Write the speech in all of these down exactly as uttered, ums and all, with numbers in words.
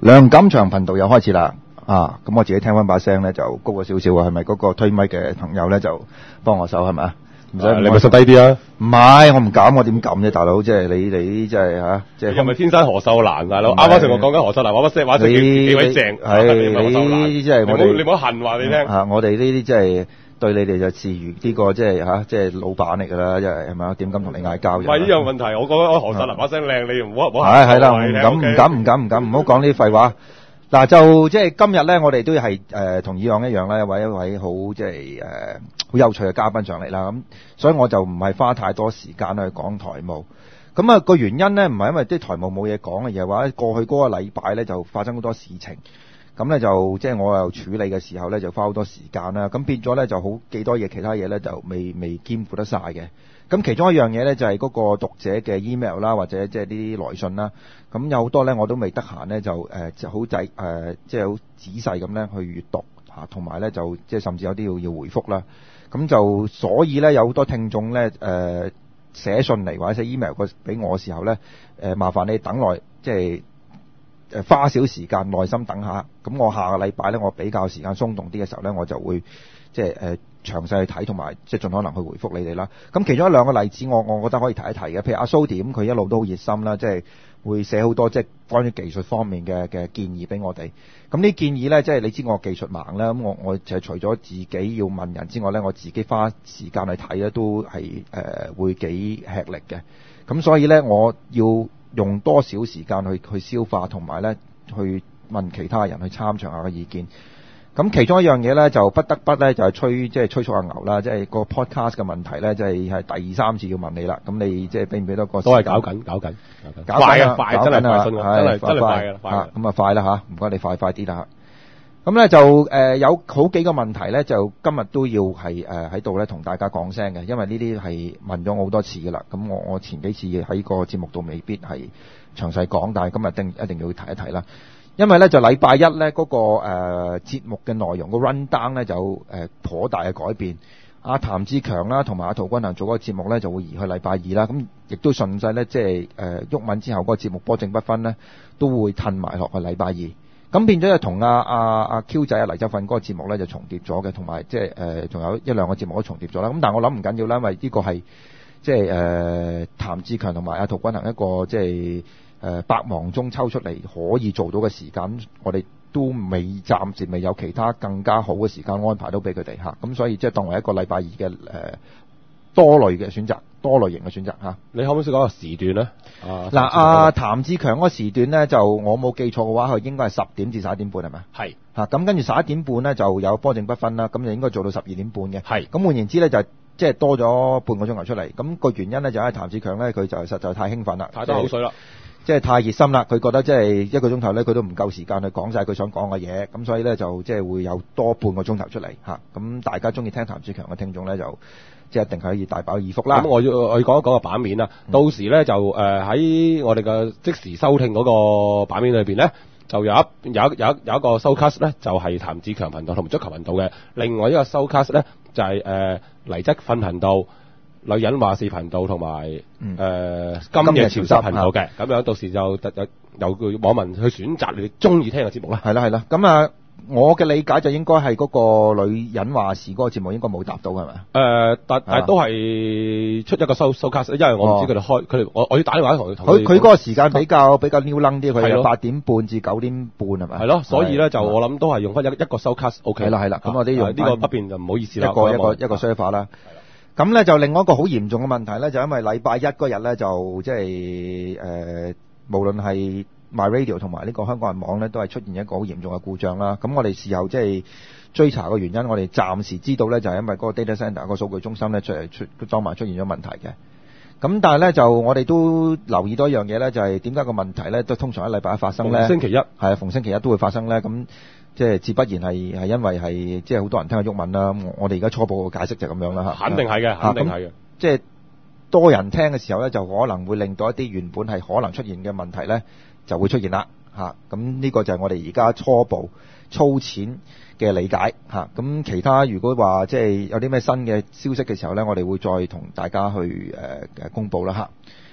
梁錦祥頻道又開始啦，啊，咁我自己聽翻把聲咧就高咗少少啊，係咪嗰個推咪嘅朋友咧就幫我手係咪啊？唔使， 你咪實低啲啊！ 唔係，我唔敢，我點敢啫，大佬，即係你你即係嚇，即係。 又咪天生何秀蘭大佬？啱啱同我講緊何秀蘭，話乜聲話幾幾位正， 係你即係我哋， 你唔好恨話你聽。 嚇，我哋呢啲即係對你哋就視如呢個即係嚇，即係老闆嚟㗎啦，即係係咪啊？點敢同你嗌交？ 唔係呢樣問題，我覺得何秀蘭把聲靚，你唔好唔好。 係係啦，唔敢唔敢唔敢唔敢，唔好講呢啲廢話。嗱就即係今日咧，我哋都係誒同以往一樣咧，揾一位好即係誒好有趣嘅嘉賓上嚟啦。咁所以我就唔係花太多時間去講台務。咁啊個原因咧，唔係因為啲台務冇嘢講嘅，而係話過去嗰個禮拜咧就發生好多事情。咁咧就即係我又處理嘅時候咧，就花好多時間啦。咁變咗咧就好幾多嘢，其他嘢咧就未未兼顧得晒嘅。咁其中一樣嘢咧就係嗰個讀者嘅 email 啦，或者即係啲來信啦。咁有好多咧我都未得閒咧，就誒就好仔誒即係好仔細咁咧去閱讀嚇，同埋咧就即係甚至有啲要要回覆啦。咁就所以咧有好多聽眾咧誒寫信嚟或者寫 email 個俾我嘅時候咧誒麻煩你等耐即係誒花少時間耐心等下。咁我下個禮拜咧我比較時間鬆動啲嘅時候咧，我就會即係誒詳細去睇同埋即係盡可能去回覆你哋啦。咁其中一兩個例子我我覺得可以提一提嘅，譬如阿蘇點佢一路都好熱心啦，即係會寫好多即係關於技術方面嘅嘅建議俾我哋。咁呢建議咧，即係你知我技術盲啦，咁我我就係除咗自己要問人之外咧，我自己花時間去睇咧，都係誒、呃、會幾吃力嘅。咁所以咧，我要用多少時間去去消化，同埋咧去問其他人去參詳下嘅意見。咁其中一樣嘢咧，就不得不咧就係吹即係催促阿牛啦，即係個 podcast 嘅問題咧，即係係第三次要問你啦。咁你即係俾唔俾多個？ 都係搞緊，搞緊， 搞緊， 快啊，快真係快，真係真係快㗎啦，快咁啊快啦嚇，唔該你快快啲啦嚇。咁咧就誒有好幾個問題咧，就今日都要係誒喺度咧同大家講聲嘅，因為呢啲係問咗我好多次㗎啦。咁我我前幾次喺個節目度未必係詳細講，但係今日一定一定要提一提啦。因為咧就禮拜一咧嗰、那個誒、呃、節目嘅內容個 run down 咧就誒、呃、頗大嘅改變。阿、啊、譚志強啦同埋阿陶君行做嗰個節目咧就會移去禮拜二啦。咁亦都順勢咧即係誒毓民之後嗰個節目波正不分咧都會褪埋落去禮拜二。咁變咗就同阿阿阿 Q 仔阿黎周訓嗰個節目咧就重疊咗嘅，同埋即係誒仲有一兩個節目都重疊咗啦。咁但係我諗唔緊要啦，因為呢個係即係誒譚志強同埋阿陶君行一個即係。誒、呃、百忙中抽出嚟可以做到嘅時間，我哋都未暫時未有其他更加好嘅時間安排到俾佢哋嚇，咁所以即係當為一個禮拜二嘅誒、呃、多類嘅選擇，多類型嘅選擇嚇。 你可唔可以講個時段咧？ 嗱、啊，阿譚志強嗰個時段咧，就我冇記錯嘅話，佢應該係十點至十一點半係咪？係嚇，咁跟住十一點半咧就有波正不分啦，咁就應該做到十二點半嘅。係，咁換言之咧就即係多咗半個鐘頭出嚟。咁、個原因咧就係譚志強咧佢就實在太興奮啦，太多口水啦。即係太熱心啦，佢覺得即係一個鐘頭咧，佢都唔夠時間去講晒佢想講嘅嘢，咁所以咧就即係會有多半個鐘頭出嚟嚇。咁大家中意聽譚志強嘅聽眾咧，就即係一定可以大飽耳福啦。咁我要我要講一講個版面啦。嗯、到時咧就誒喺、呃、我哋嘅即時收聽嗰個版面裏邊咧，就有一有一有一有一個收 cast 咧，就係、是、譚志強頻道同埋足球頻道嘅。另外一個收 cast 咧就係、是、誒、呃、黎則訓頻道、女人話事頻道同埋誒今夜潮濕頻道嘅，咁樣到時就有有個網民去選擇你哋中意聽嘅節目啦。 係啦係啦，咁啊，我嘅理解就應該係嗰個女人話事嗰個節目應該冇答到係咪？ 誒，但但都係出一個收收 cast，因為我唔知佢哋開佢哋，我我要打電話同佢。佢佢嗰個時間比較比較 new 楞啲，佢係八點半至九點半係咪？係咯，所以咧就我諗都係用翻一一個收 cast，OK。係啦係啦，咁我哋用呢個不便就唔好意思啦，一個一個一個 server 啦。咁咧就另外一個好嚴重嘅問題咧，就因為禮拜一嗰日咧就即係誒，無論係 MyRadio 同埋呢個香港人網咧，都係出現一個好嚴重嘅故障啦。咁我哋事後即係追查個原因，我哋暫時知道咧就係因為嗰個 data center 個數據中心咧出嚟出裝埋出現咗問題嘅。咁但係咧就我哋都留意到一樣嘢咧，就係點解個問題咧都通常喺禮拜一發生咧？星期一係啊，逢星期一都會發生咧。咁即係自不然係係因為係即係好多人聽下毓民啦。我哋而家初步嘅解釋就係咁樣啦嚇。 肯定係嘅，肯定係嘅。 即係多人聽嘅時候咧，就可能會令到一啲原本係可能出現嘅問題咧，就會出現啦嚇。咁呢個就係我哋而家初步粗淺嘅理解嚇。咁其他如果話即係有啲咩新嘅消息嘅時候咧，我哋會再同大家去誒誒公佈啦嚇。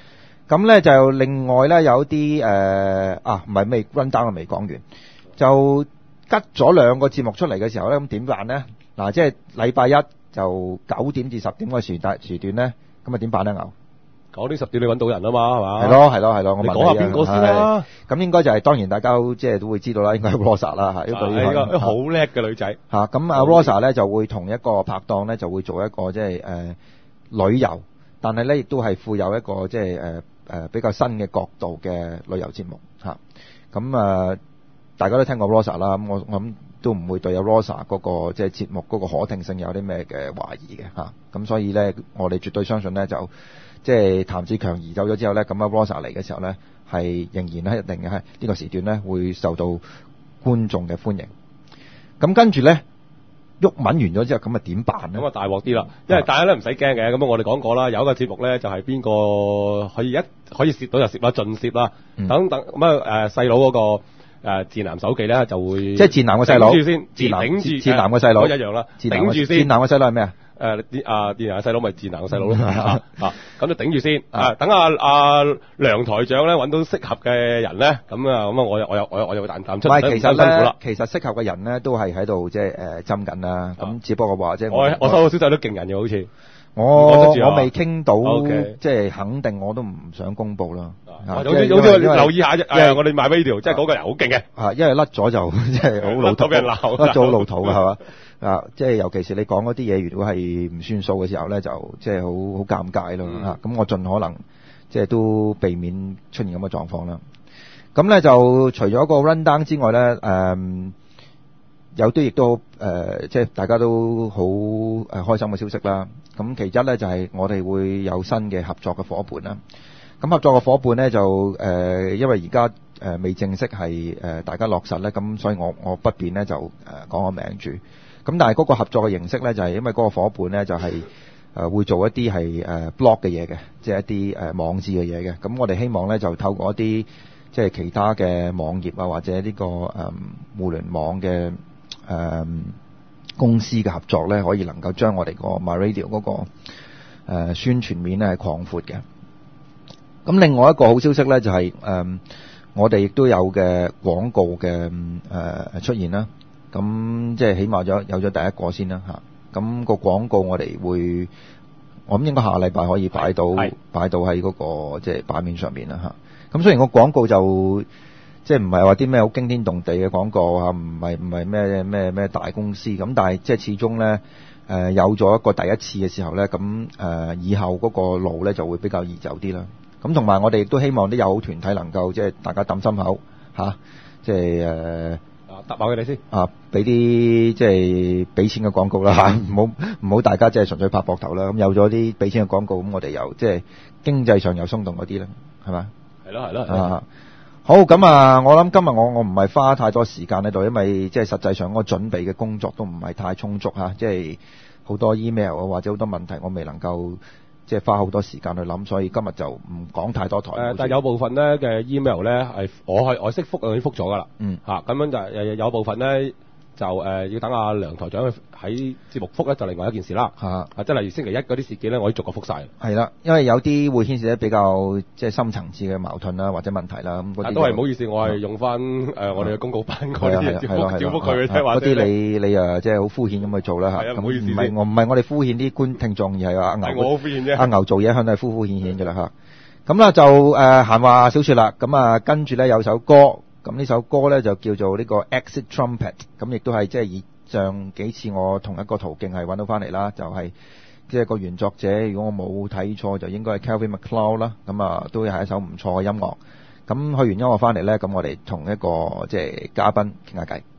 咁咧就另外咧有啲誒、呃、啊，唔係未 run down 未講完，就吉咗兩個節目出嚟嘅時候咧，咁點辦咧？嗱、啊，即係禮拜一就九點至十點個時段時段咧，咁啊點辦咧？牛九點十點你揾到人啊嘛，係嘛？ 係咯係咯係咯，我問你講下邊個先啦？ 咁應該就係、是、當然大家即係都會知道啦，應該係 Rosa 啦嚇， 呢個呢個好叻嘅女仔嚇。咁阿 Rosa 咧就會同一個拍檔咧就會做一個即係誒旅遊，但係咧亦都係富有一個即係誒誒比較新嘅角度嘅旅遊節目嚇。咁啊，大家都聽過 Rosa 啦，咁我我諗都唔會對有 Rosa 嗰個即係節目嗰個可聽性有啲咩嘅懷疑嘅嚇。咁所以咧，我哋絕對相信咧就。即係譚志強移走咗之後咧，咁啊 Rosa 嚟嘅時候咧，係仍然咧一定嘅係呢個時段咧會受到觀眾嘅歡迎。咁跟住咧，毓民完咗之後，咁啊點辦咧？ 咁啊大鑊啲啦，因為大家都唔使驚嘅。咁我哋講過啦，有一個節目咧就係邊個可以一可以攝到就攝啦，盡攝啦， 嗯、 等等咁啊誒細佬嗰個。誒賤男手記咧就會即係賤男嘅細佬， 頂住先， 賤男頂住賤男嘅細佬一樣啦，頂住先。 賤男嘅細佬係咩啊？ 誒啲啊賤男嘅細佬咪賤男嘅細佬咯啊啊！咁就頂住先啊！等阿阿梁台長咧揾到適合嘅人咧，咁啊咁啊，我又我又我又我又會彈彈出， 唔係其實咧， 啦其實適合嘅人咧都係喺度即係誒針緊啦。咁只不過話即係我我收到消息都勁人嘅好似。 我我未傾到， okay. 即係肯定我都唔想公佈啦。 啊，總之總之留意下啫。誒，我哋買 video，即係嗰個人好勁嘅。 啊，因為甩咗就即係好老土， 俾人鬧， 甩咗好老土嘅係嘛？啊，即係尤其是你講嗰啲嘢，如果係唔算數嘅時候咧，就即係好好尷尬咯。嚇、嗯，咁我盡可能即係都避免出現咁嘅狀況啦。咁咧就除咗個 run down 之外咧，誒、嗯。有啲亦都誒、呃，即係大家都好誒開心嘅消息啦。咁其一咧就係、是、我哋會有新嘅合作嘅伙伴啦。咁合作嘅伙伴咧就誒、呃，因為而家誒未正式係誒、呃、大家落實咧，咁所以我我不便咧就誒講個名住。咁但係嗰個合作嘅形式咧就係、是、因為嗰個伙伴咧就係、是、誒、呃、會做一啲係誒 blog 嘅嘢嘅，即係一啲誒、呃、網誌嘅嘢嘅。咁我哋希望咧就透過一啲即係其他嘅網頁啊，或者呢、這個誒、呃、互聯網嘅。誒、嗯、公司嘅合作咧，可以能夠將我哋個 MyRadio 嗰、那個、呃、宣傳面咧係擴闊嘅。咁另外一個好消息咧，就係、是、誒、嗯、我哋亦都有嘅廣告嘅誒、呃、出現啦。咁即係起碼咗有咗第一個先啦嚇。咁、那個廣告我哋會，我諗應該下禮拜可以擺到擺到喺嗰、那個即係版面上面啦嚇。咁雖然個廣告就即係唔係話啲咩好驚天動地嘅廣告啊，唔係唔係咩咩咩大公司咁，但係即係始終咧誒有咗一個第一次嘅時候咧，咁誒、呃、以後嗰個路咧就會比較易走啲啦。咁同埋我哋亦都希望啲友好團體能夠即係大家揼心口嚇，即係誒啊答埋佢哋先啊，俾啲即係俾錢嘅廣告啦嚇，唔好唔好大家即係純粹拍膊頭啦。咁有咗啲俾錢嘅廣告，咁我哋又即係經濟上又鬆動嗰啲咧，係嘛？ 係咯係咯啊！好咁啊！我諗今日我我唔係花太多時間喺度，因為即係實際上我準備嘅工作都唔係太充足嚇，即係好多 email 啊或者好多問題我未能夠即係花好多時間去諗，所以今日就唔講太多台。誒、呃， 但係有部分咧嘅 email 咧係我係我識覆我已經覆咗㗎啦。嗯。嚇、啊，咁樣就係有部分咧。就誒、呃、要等阿梁台長喺節目覆咧，就另外一件事啦。嚇、啊，即係例如星期一嗰啲事件咧，我已經逐個覆晒。係啦，因為有啲會牽涉得比較即係深層次嘅矛盾啦，或者問題啦。咁嗰啲都係唔好意思，我係用翻誒、呃、我哋嘅公告版嗰啲嘢照覆照覆佢啫。嗰啲你你誒即係好敷衍咁去做啦嚇。係啊，唔好意思。唔係我唔係我哋敷衍啲觀聽眾，而係阿牛。係我好敷衍啫。阿牛做嘢向都係敷敷衍衍嘅啦嚇。咁啦就誒、呃、閒話少説啦。咁啊跟住咧有首歌，咁呢首歌咧就叫做呢個 Exit Trumpet， 咁亦都係即係以上幾次我同一個途徑係揾到翻嚟啦，就係即係個原作者，如果我冇睇錯就應該係 Kevin MacLeod 啦，咁啊都係一首唔錯嘅音樂。咁去完音樂翻嚟咧，咁我哋同一個即係嘉賓傾下偈。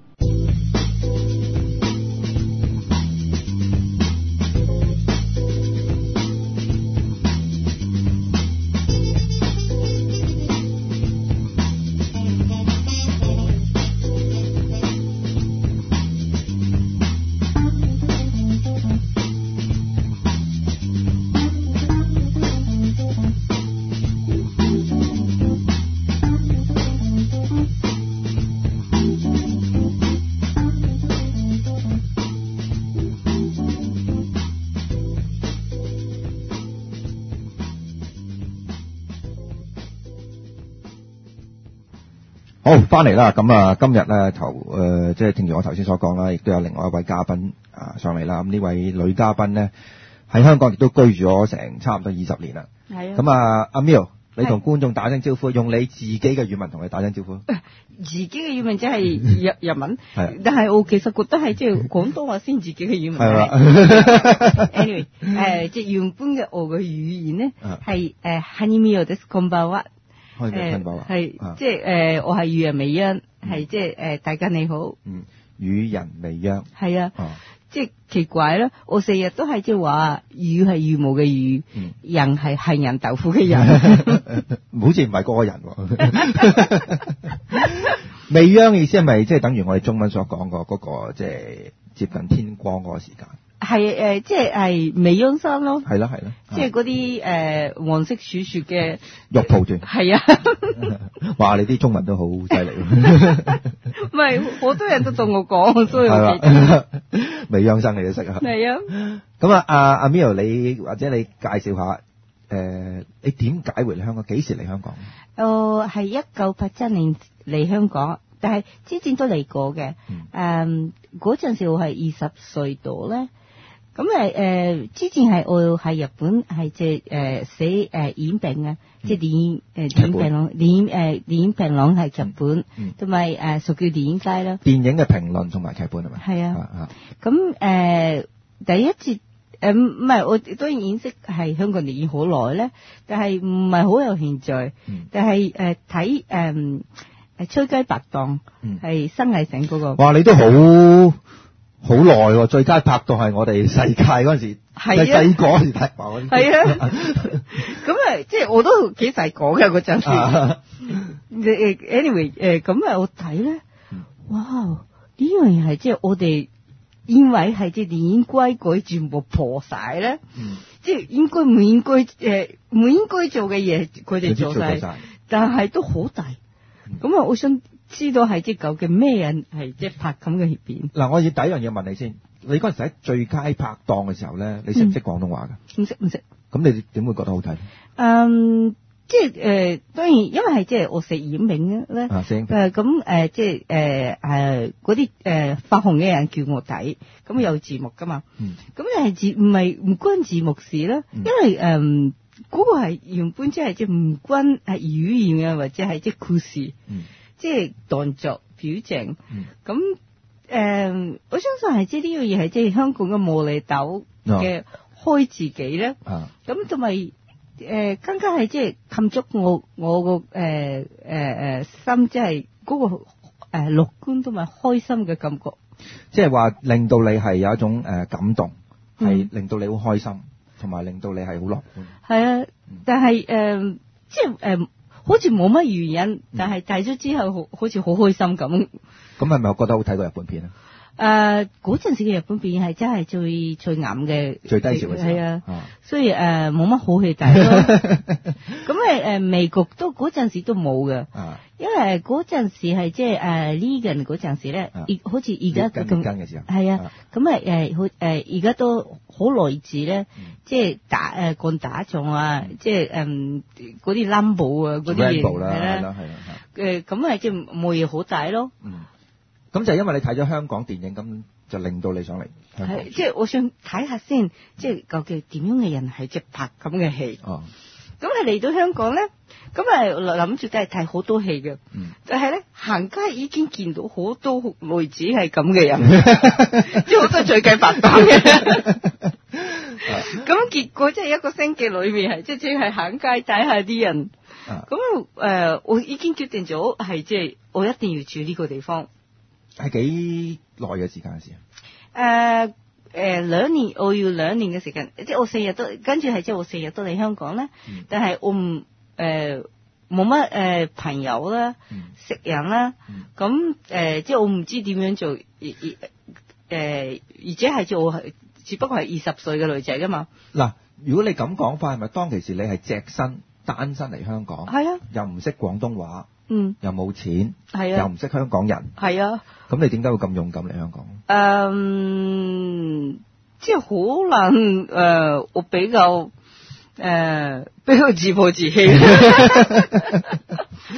好，翻嚟啦，咁啊，今日咧頭誒，即係正如我頭先所講啦，亦都有另外一位嘉賓啊上嚟啦。咁呢位女嘉賓咧喺香港亦都居住咗成差唔多二十年啦。 係啊。 咁啊，阿 Miu，你同觀眾打聲招呼，用你自己嘅語文同佢打聲招呼。 自己嘅語文即係日日文，但係我其實覺得係即係廣東話先自己嘅語文。係啦。 anyway， 誒，即係原本嘅我嘅語言咧係誒 Hanimiyo desu konbanwa。誒係即係誒，我係與人未央，係即係誒，大家你好。 嗯，與人未央。 係啊，即係奇怪啦，我成日都係即係話羽係羽毛嘅羽，人係杏仁豆腐嘅人。 好似唔係嗰個人喎。未央意思係咪即係等於我哋中文所講過嗰個即係接近天光嗰個時間？係誒、呃，即係係未央山咯， 係咯係咯， 即係嗰啲誒黃色樹樹嘅玉蒲團， 係啊， 話你啲中文都好犀利， 唔係好多人都同我講，所以我記得未央山你都識啊， 係啊， 咁啊阿阿 Miu，你或者你介紹下誒、呃，你點解會嚟香港？幾時嚟香港？ 哦，係一九八七年嚟香港。但係之前都嚟過嘅，誒嗰陣時我係二十歲度咧，咁誒誒之前係我喺日本係即係誒寫誒演評啊，即係電影誒電影評論，電影誒電影評論係日本，同埋誒屬叫電影界啦。 電影嘅評論同埋劇本係咪？ 係啊，咁誒、呃、第一次誒唔係我當然認識係香港電影好耐咧，但係唔係好有興趣，嗯、但係誒睇誒。呃係吹雞拍檔，係新藝城嗰個。哇！ 你都好好耐喎，最佳拍檔係我哋世界嗰陣時，係細個嗰時睇過。 係啊，咁啊，即係我都幾細個嘅嗰陣時。anyway， 誒咁啊，我睇咧，哇！呢樣嘢係即係我哋因為係即係電影規矩全部破晒咧，即係應該唔應該誒唔應該做嘅嘢，佢哋做晒，但係都好大。咁啊，我想知道係即係究竟咩人係即係拍咁嘅片？嗱， 我要第一樣嘢問你先，你嗰陣時喺最佳拍檔嘅時候咧，你識唔識廣東話㗎？ 唔識唔識。咁你點會覺得好睇？ 嗯，即係誒、呃，當然因為係即係我食演名咧， 啊，誒咁誒，即係誒誒嗰啲誒發行嘅人叫我睇，咁有字幕㗎嘛。嗯。咁係字唔係唔關字幕事啦，嗯、因為誒。呃嗰、那個係原本即係即係唔關係語言啊，或者係即係故事，嗯、即係動作表情。咁、嗯、誒、呃，我相信係即係呢樣嘢係即係香港嘅無厘豆嘅開自己咧。咁同埋誒更加係即係冚足我我個誒誒誒心，即係嗰個誒樂觀同埋開心嘅感覺。 即係話令到你係有一種誒、呃、感動，係、嗯、令到你好開心。同埋令到你係好樂觀，係啊，但係誒、呃，即係誒、呃，好似冇乜原因，但係睇咗之後好，好似好開心咁。 咁係咪覺得好睇過日本片啊？ 誒、呃，嗰陣時嘅日本片係真係最最暗嘅， 最低潮嘅時候， 係啊，啊所以誒冇乜好戲睇咯。咁誒誒，美國都嗰陣時都冇嘅。啊因為嗰陣時係即係誒呢個人嗰陣時咧，好似而家咁嘅時候， 係啊，咁啊誒好誒而家都好類似咧，即係打誒幹打仗啊，即係誒嗰啲 Rambo 啊嗰啲嘢係啦，係啦，誒咁係即係冇嘢好睇咯。 嗯，咁就因為你睇咗香港電影，咁就令到你上嚟香港。 係，即係我想睇下先，即係究竟點樣嘅人係即係拍咁嘅戲。哦。咁係嚟到香港咧，咁啊諗住都係睇好多戲嘅，嗯、但係咧行街已經見到好多類似係咁嘅人，即係好多最佳拍檔嘅。咁結果即係一個星期裏面係即係淨係行街睇下啲人。咁誒、呃，我已經決定咗係即係我一定要住呢個地方。 係幾耐嘅時間先？誒、 呃。誒、呃，兩年我要兩年嘅時間，即係我四日都跟住係即係我四日都嚟香港咧、嗯，但係我唔誒冇乜誒朋友啦，嗯、識人啦，咁、嗯、誒、呃、即係我唔知點樣做，而而誒而且係做我只不過係二十歲嘅女仔噶嘛。嗱， 如果你咁講法，係咪當其時你係隻身單身嚟香港？ 係啊， 又唔識廣東話， 嗯， 又冇錢， 係啊， 又唔識香港人， 係啊。 咁你點解會咁勇敢嚟香港？ 嗯，即係好難誒、呃，我比較誒、呃、比較自暴自棄。唔係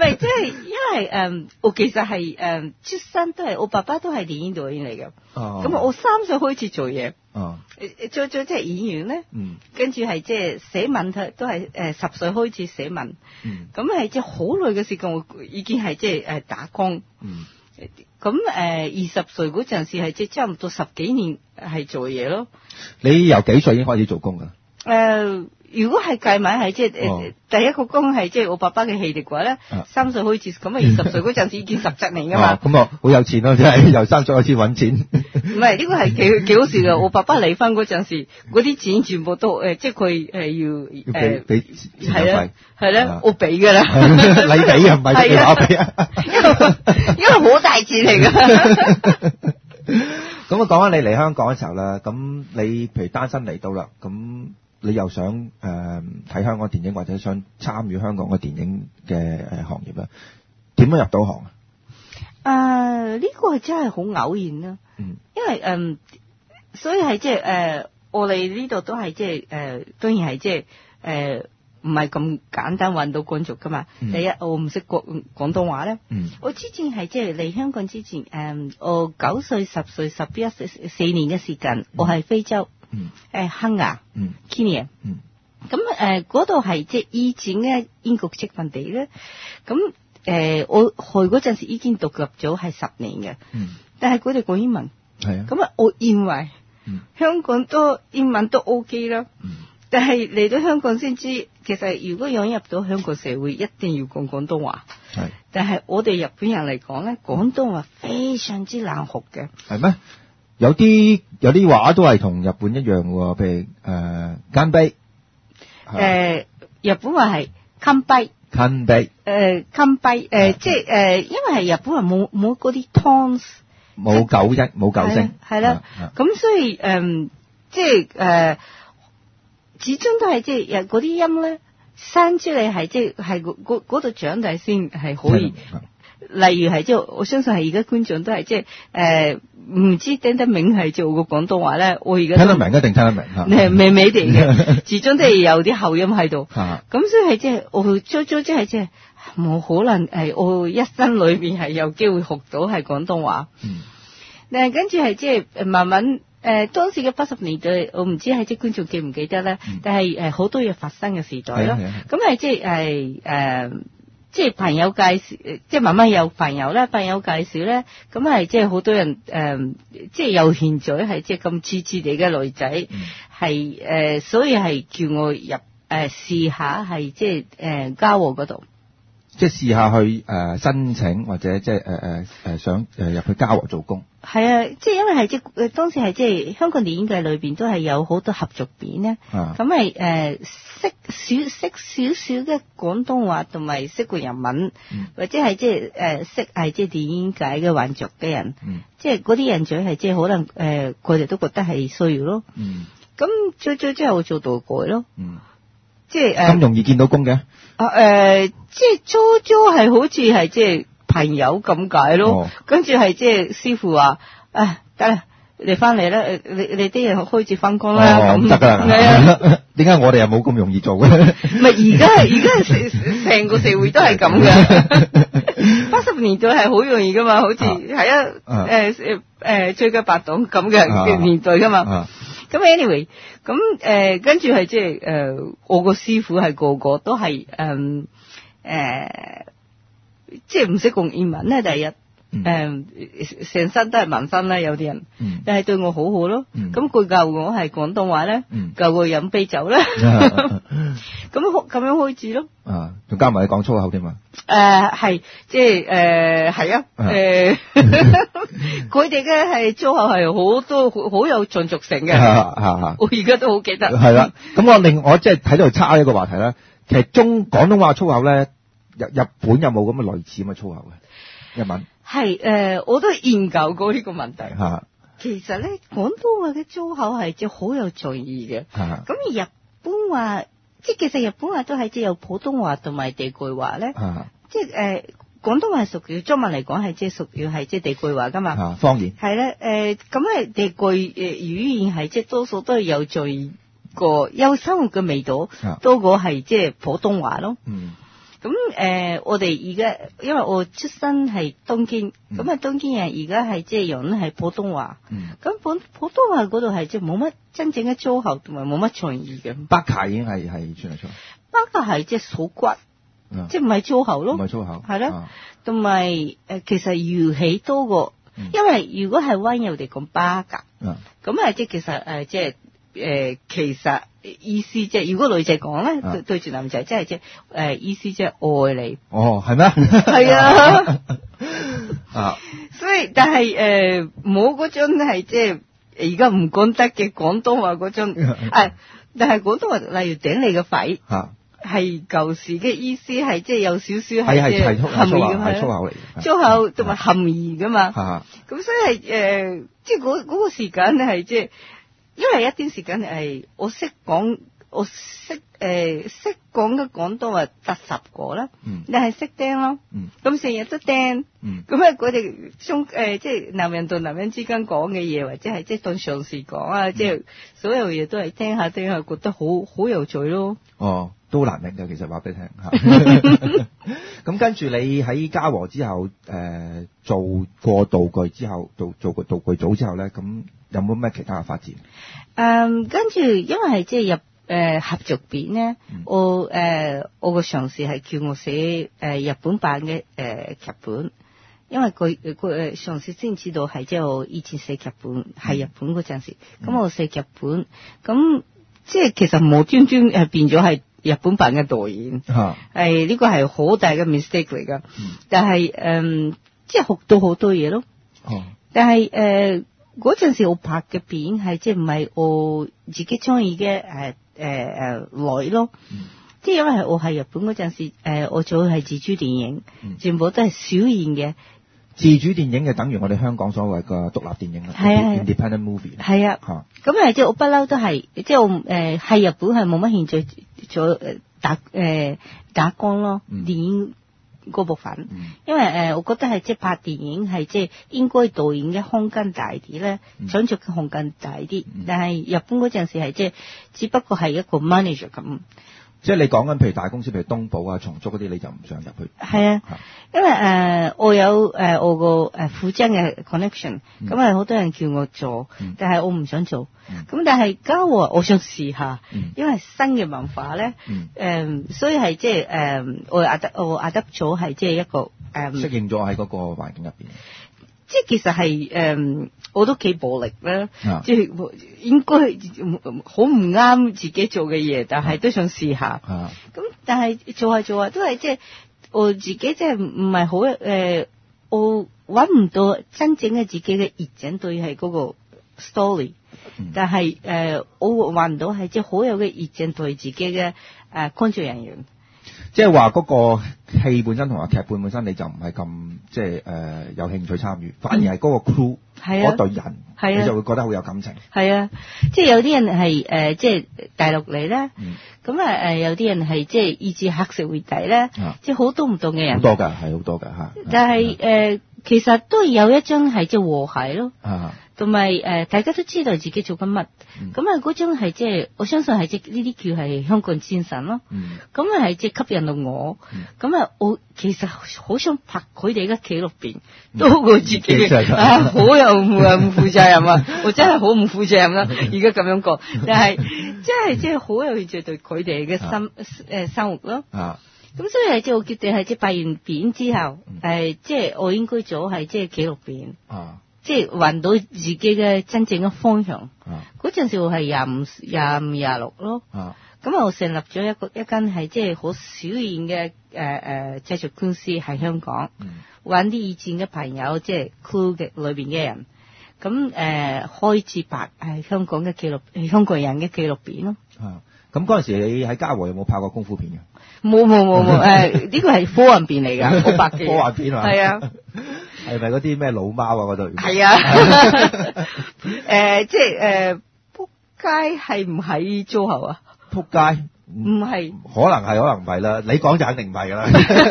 係即係因為誒、嗯，我其實係誒、嗯、出身都係我爸爸都係電影導演嚟嘅。哦。咁我三歲開始做嘢。哦。做咗即係演員咧。嗯。跟住係即係寫文，都係誒十歲開始寫文。嗯。咁係即係好耐嘅時間，我已經係即係誒打工。嗯。咁誒二十歲嗰陣時係即係差唔多十幾年係做嘢咯。 你由幾歲已經開始做工㗎？誒、 呃。如果係計埋係即係誒第一個工係即係我爸爸嘅戲力嘅話咧，三歲開始咁啊，二十歲嗰陣時已經十七年噶嘛。咁啊， 好有錢咯，即係由三歲開始揾錢。 唔係呢個係幾幾好笑嘅。我爸爸離婚嗰陣時，嗰啲錢全部都誒，即係佢誒要誒俾係啦係啦，我俾㗎啦。 你俾啊，唔係你我俾啊。 因為因為好大錢嚟㗎。 咁啊，講翻你嚟香港嘅時候啦，咁你譬如單身嚟到啦，咁。你又想誒睇、呃、香港電影或者想參與香港嘅電影嘅誒、呃、行業啦？點樣入到行啊？ 誒、呃，呢、這個係真係好偶然啦。嗯。因為誒、呃，所以係即係誒，我哋呢度都係即係誒，當然係即係誒，唔係咁簡單揾到工作噶嘛、嗯。第一，我唔識廣廣東話咧。嗯。我之前係即係嚟香港之前，誒、呃，我九歲、十歲、十一、四四年嘅時間，我係非洲。嗯，誒，肯亞，嗯 Kenya，嗯，咁誒嗰度係即係以前嘅英國殖民地咧，咁誒、呃、我去嗰陣時已經獨立咗係十年嘅，嗯，但係佢哋講英文，係啊，咁啊我認為，嗯，香港都英文都 OK 啦，嗯，但係嚟到香港先知，其實如果想入到香港社會，一定要講廣東話，係，但係我哋日本人嚟講咧，廣東話非常之難學嘅， 係咩？有啲有啲話都係同日本一樣喎，譬如誒乾杯， 誒日本話係乾杯， 乾杯， 誒乾杯，誒即係誒，因為係日本人冇冇嗰啲 tones， 冇九音冇九聲， 係啦，咁所以誒即係誒，始終都係即係嗰啲音咧生出嚟係即係係嗰嗰度長大先係可以。例如係即係，我相信係而家觀眾都係即係誒，唔知聽得明係做個廣東話咧。我而家聽得明一定聽得明嚇， 係美美地嘅，始終都係有啲口音喺度。咁所以係即係我初初即係即係冇可能係我一生裏邊係有機會學到係廣東話。嗯，誒跟住係即係慢慢誒、呃、當時嘅八十年代，我唔知係即係觀眾記唔記得咧、嗯？但係誒好多嘢發生嘅時代咯。咁係即係誒誒。即係朋友介紹，即係慢慢有朋友咧，朋友介紹咧，咁係即係好多人誒、呃，即係有興趣係即係咁痴痴地嘅女仔，係、嗯、誒、呃，所以係叫我入誒試下係即係誒嘉禾嗰度。 即係試下去誒、呃、申請或者即係誒誒誒想誒入去嘉禾做工。 係啊，即係因為係即係當時係即係香港電影界裏邊都係有好多合作片咧，咁係誒識少識少少嘅廣東話同埋識個日文，嗯、或者係即係誒識係即係電影界嘅運作嘅人，嗯、即係嗰啲人仔係即係可能誒佢哋都覺得係需要咯。咁最最之後做導改咯。嗯即係誒，咁容易見到工嘅？ 啊誒、呃，即係初初係好似係即係朋友咁解咯，哦、跟住係即係師傅話，誒得啦，你翻嚟啦，你你啲人開始翻工啦，咁得噶啦。係啊， 點解我哋又冇咁容易做嘅？ 唔係而家係而家成成個社會都係咁嘅。八十年代係好容易噶嘛，好似係啊誒誒誒最佳八檔咁嘅年代噶嘛。啊啊咁 anyway，咁誒跟住係即係誒我個師傅係個個都係誒誒，即係唔識講英文咧。第一誒成、嗯呃、身都係紋身啦，有啲人，嗯、但係對我好好咯。咁佢、嗯、教我係廣東話咧，嗯、教我飲啤酒咧，咁咁樣開始咯。 啊，仲加埋你講粗口添嘛？ 誒係即係誒係啊誒，佢哋嘅係粗口係好多好有進俗性嘅，我而家都好記得。 係啦，咁我另我即係喺度插一個話題啦。其實中廣東話粗口咧，日日本有冇咁嘅類似咁嘅粗口嘅日文？ 係誒、呃，我都研究過呢個問題。嚇，其實咧廣東話嘅粗口係即係好有造詣嘅。嚇，咁日本話。即係其實日本話都係即係有普通話同埋地句話咧，啊、即係誒、呃、廣東話係屬於中文嚟講係即係屬於係即係地句話噶嘛， 啊、方言係咧誒咁係地句誒語言係即係多數都係有罪個有生活嘅味道，啊、多過係即係普通話咯。嗯， 咁誒、呃，我哋而家因為我出身係東京，咁啊、嗯、東京人而家係即係用係普通話，咁普、嗯、普通話嗰度係即係冇乜真正嘅粗口同埋冇乜創意嘅。 巴卡已經係係算係粗口。 巴卡係即係數骨，嗯、即係唔係粗口咯， 唔係粗口， 係咯，同埋誒其實語氣多過，嗯、因為如果係溫柔地講巴卡，咁係即係其實誒、呃、即係。誒、呃，其實意思即係，如果女仔講咧，對對住男仔，即係即係誒，意思即係愛你。 哦，係咩？ 係啊。 啊。 所以，但係誒，冇嗰種係即係而家唔講得嘅廣東話嗰種。誒、啊，但係廣東話，例如頂你個肺。嚇。係舊時嘅意思係即係有少少係即係含義嘅， 係粗口嚟。 粗口同埋含義噶嘛。 嚇。 咁所以係誒、呃，即係嗰嗰個時間咧係即係。因為一段時間係我識講，我識誒識講嘅廣東話得十個啦，嗯、你係識聽咯，咁成日都聽，咁啊佢哋中誒即係男人同男人之間講嘅嘢，或者係即係當上司講啊，嗯、即係所有嘢都係聽下聽下，覺得好好有趣咯。哦， 都難明嘅，其實話俾你聽嚇。咁跟住你喺嘉禾之後，誒、呃、做過道具之後，做做過道具組之後咧，咁有冇咩其他嘅發展？誒、 嗯，跟住因為係即係入誒、呃、合作片咧，嗯、我誒、呃、我個上司係叫我寫誒、呃、日本版嘅誒、呃、劇本，因為佢佢誒上司先知道係即係我以前寫劇本係日本嗰陣時，咁、嗯、我寫劇本，咁即係其實無端端誒變咗係日本版嘅導演，係呢個係好大嘅 mistake 嚟噶，嗯、但係誒、呃、即係學到好多嘢咯，哦、但係誒。呃嗰陣時我拍嘅片係即係唔係我自己中意嘅誒誒誒女咯，嗯、即係因為我喺日本嗰陣時誒、呃、我做係自主電影，嗯、全部都係小演嘅。自主電影就等於我哋香港所謂嘅獨立電影啦，係啊 ，independent movie。係啊，咁係即係我不嬲都係，即係我誒喺日本係冇乜興趣做誒打誒、呃、打工咯，嗯、電影。嗰部分，嗯、因為誒、呃，我覺得係即係拍電影係即係應該導演嘅空間大啲咧，嗯、想像嘅空間大啲。嗯、但係日本嗰陣時係即係只不過係一個 manager 咁。即係你講緊譬如大公司，譬如東寶啊、松竹嗰啲，你就唔想入去。係啊，啊因為誒、呃、我有誒、呃、我個誒負責嘅 connection，咁係好多人叫我做，嗯、但係我唔想做。咁、嗯、但係嘉禾我想試下，嗯、因為新嘅文化咧，誒、嗯呃、所以係即係誒我阿德我阿德咗係即係一個誒、呃、適應咗喺嗰個環境入邊。即係其實係誒、呃，我都幾暴力啦，啊、即係應該好唔啱自己做嘅嘢，但係都想試下。咁、啊、但係做下做下都係即係我自己即係唔係好誒，我揾唔到真正嘅自己嘅熱情對係嗰個 story，、嗯、但係誒、呃、我揾唔到係即係好有嘅熱情對自己嘅誒工作人員。即係話嗰個戲本身同埋劇本本身，你就唔係咁即係誒有興趣參與，反而係嗰個 crew 嗰隊人，啊、你就會覺得好有感情。係啊，即係有啲人係誒、呃、即係大陸嚟咧，咁啊誒有啲人係即係以至黑社會底咧，啊、即係好多唔同嘅人。好多㗎，係好多㗎嚇。但係誒、呃、其實都有一張係即係和諧咯。啊同埋誒，大家都知道自己做緊乜，咁啊嗰種係即係我相信係即係呢啲叫係香港精神咯。咁啊係即係吸引到我，咁啊、嗯、我其實好想拍佢哋嘅紀錄片，多過自己嘅啊，好有唔唔負責任啊！我真係好唔負責任啦，而家咁樣講，但係真係即係好有興趣對佢哋嘅生誒生活咯。啊咁所以係即係我決定係即係拍完片之後，誒即係我應該做係即係紀錄片。啊即係揾到自己嘅真正嘅方向。嗰陣、啊、時我係廿五、廿五、廿六咯。咁啊，我成立咗一個一間係即係好小型嘅誒誒製作公司喺香港，揾啲、嗯、以前嘅朋友，即係 crew 嘅裏邊嘅人，咁誒、呃、開始拍係香港嘅紀錄，香港人嘅紀錄片咯。咁嗰陣時你喺嘉禾有冇拍過功夫片嘅？冇冇冇冇，誒呢個係科幻片嚟㗎，我拍嘅。科幻片啊？係啊。係咪嗰啲咩老貓啊嗰度？係啊。誒，即係誒，仆街係唔係粗口啊？仆街唔係。可能係，可能唔係啦。你講就肯定唔係㗎啦。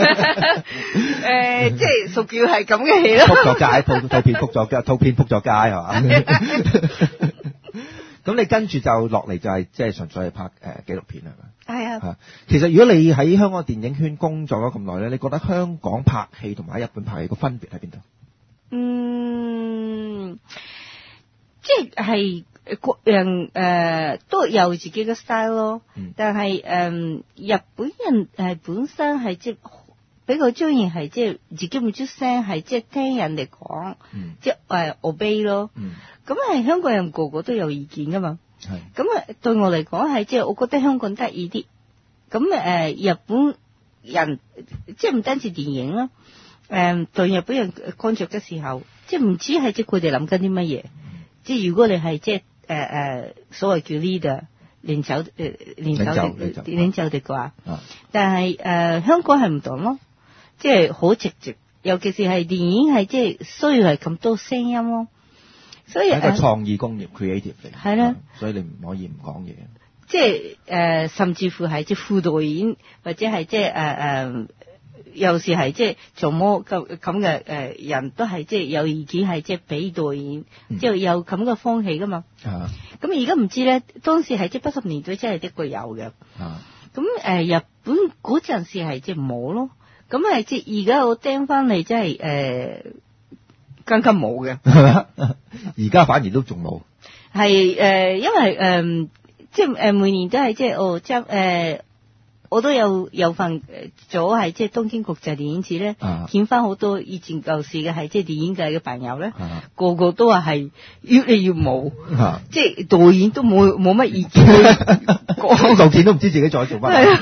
誒，即係屬叫係咁嘅戲咯。仆咗街，套套片仆咗街，套片仆咗街係嘛？咁你跟住就落嚟就係即係純粹係拍誒紀錄片係嘛？ 係啊。 嚇，其實如果你喺香港電影圈工作咗咁耐咧，你覺得香港拍戲同埋喺日本拍戲個分別喺邊度？ 嗯，即係各人誒都有自己嘅 style 咯。嗯、但係誒、呃、日本人係本身係即係比較中意係即係自己唔出聲，係即係聽人哋講，嗯、即係誒 obey 咯。咁係、嗯、香港人個個都有意見噶嘛。係咁啊，對我嚟講係即係我覺得香港得意啲。咁誒、呃、日本人即係唔單止電影啦。誒、嗯，對日本人工作嘅時候，即係唔知係即係佢哋諗緊啲乜嘢。即係如果你係即係誒誒所謂叫 leader 領袖誒領袖的領袖的話，啊、但係誒、呃、香港係唔同咯，即係好直接，尤其是係電影係即係需要係咁多聲音咯。所以係一個創意工業 creative 嚟， 係啦， 所以你唔可以唔講嘢。 即係誒、呃，甚至乎係即係副導演或者係即係誒誒。呃有時係即係做麼咁咁嘅誒人都係即係有意見係即係俾導演，即係、嗯、有咁嘅風氣噶嘛。啊！咁而家唔知咧，當時係即係八十年代真係的確有嘅。啊！咁誒、呃、日本嗰陣時係即係冇咯。咁係即係而家我聽翻嚟真係誒更加冇嘅。 而家反而都仲冇。 係誒、呃，因為誒、呃、即係誒每年都係即係哦將誒。呃我都有有份做係即係東京國際電影節咧，見翻好多以前舊時嘅係即係電影界嘅朋友咧，啊、個個都話係越嚟越冇，啊、即係導演都冇冇乜意見， 導演都唔知自己再做乜。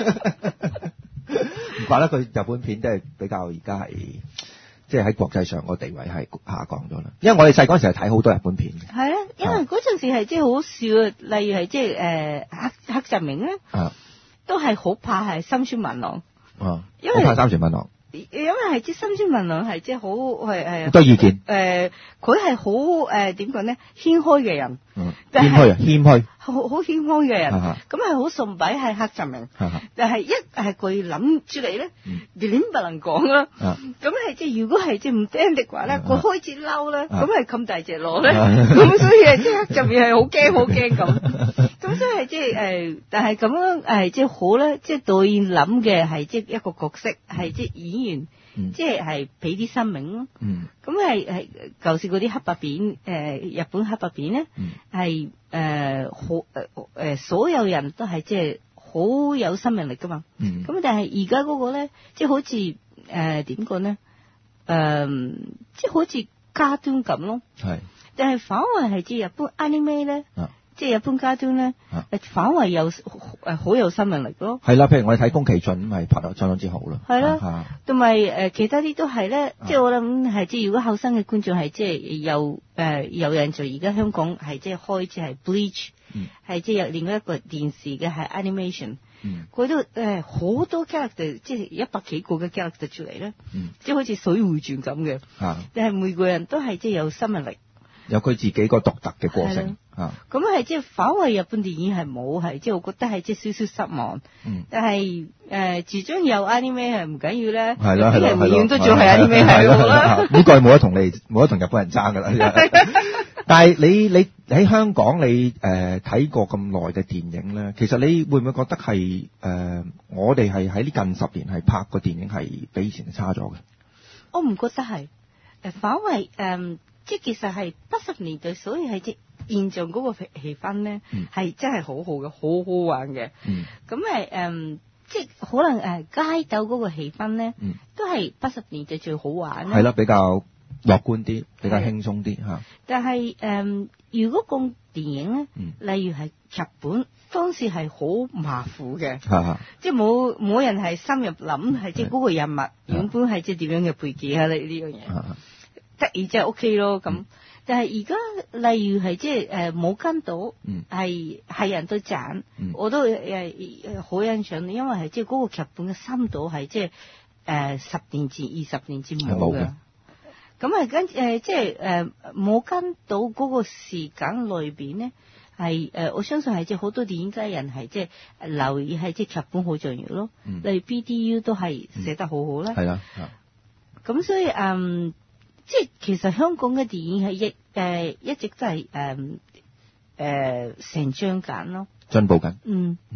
唔怪得佢日本片都係比較而家係即係喺國際上個地位係下降咗啦。因為我哋細嗰陣時係睇好多日本片嘅。係啊， 因為嗰陣時係即係好笑，例如係即係誒黑黑澤明咧。啊都係好怕係森川文郎， 哦，因為好怕森川文郎， 因為係即森川文郎係即係好係係好多意見， 誒佢係好誒點講咧謙虛嘅人， 嗯，謙虛啊謙虛， 好好謙虛嘅人，咁係好崇拜係黑澤明，但係一係佢諗出嚟咧，點不能講啦，咁係即係如果係即係唔聽的話咧，佢開始嬲咧，咁係咁大隻佬咧，咁所以係即係黑澤明係好驚好驚咁。咁所以係即係誒，但係咁樣誒，即係好咧，即係導演諗嘅係即係一個角色，係即係演員，即係係俾啲生命咯。嗯，咁係係舊時嗰啲黑白片，誒、呃、日本黑白片咧，係誒好誒誒所有人都係即係好有生命力噶嘛。嗯，咁但係而家嗰個咧，即係好似誒點講咧，誒、呃、即係好似卡通咁咯。係是，但係反為係即係日本 anime 咧。啊即係日本卡通咧，誒、啊、反為有誒好有生命力咯。係啦， 譬如我哋睇宮崎駿咁，咪拍得相當之好咯。 係啦的，同埋誒其他啲都係咧。啊、即係我諗係即係如果後生嘅觀眾係即係有誒、呃、有人做，而家香港係即係開始係 Bleach，係即係有另外一個電視嘅係 animation，佢、嗯、都誒好、呃、多 character，即係一百幾個嘅 character 出嚟咧，嗯、即係好似水滸傳咁嘅。啊、但係每個人都係即係有生命力。 有佢自己個獨特嘅過程啊！ 咁係即係反為日本電影係冇係，即係我覺得係即係少少失望。嗯，但係誒，始終有 anime 係唔緊要咧。係啦係啦，永遠都仲係 anime 係好啦。 呢個係冇得同你冇得同日本人爭噶啦。但係你你喺香港你誒睇過咁耐嘅電影咧，其實你會唔會覺得係誒我哋係喺呢近十年係拍個電影係比以前差咗嘅？ 我唔覺得係誒，反為誒。即係其實係八十年代，所以係即現象嗰個氣氛咧，係、嗯、真係好好嘅，好好玩嘅。咁係誒，即係可能誒、呃、街頭嗰個氣氛咧，嗯、都係八十年代最好玩。 係啦，比較樂觀啲，比較輕鬆啲嚇。 但係誒、呃，如果講電影咧，嗯、例如係日本，當時係好馬虎嘅，嗯、即係冇冇人係深入諗係即係嗰個人物原本係即係點樣嘅背景啊？呢呢樣嘢。得意即係 OK 咯，咁、嗯、但係而家例如係即係誒冇跟到，係係、嗯、人都讚，嗯、我都誒好欣賞，因為係即係嗰個劇本嘅深度係即係誒十年前、二十年前冇嘅。咁係跟誒即係誒冇跟到嗰個時間裏邊咧，係誒、呃、我相信係即係好多電影界人係即係留意係即係劇本好重要咯。嗯、例如 B D U 都係寫得好好啦。係啦、嗯，咁所以嗯。即係其實香港嘅電影係一誒一直都係誒誒成長緊咯， 進步緊。 嗯嗯，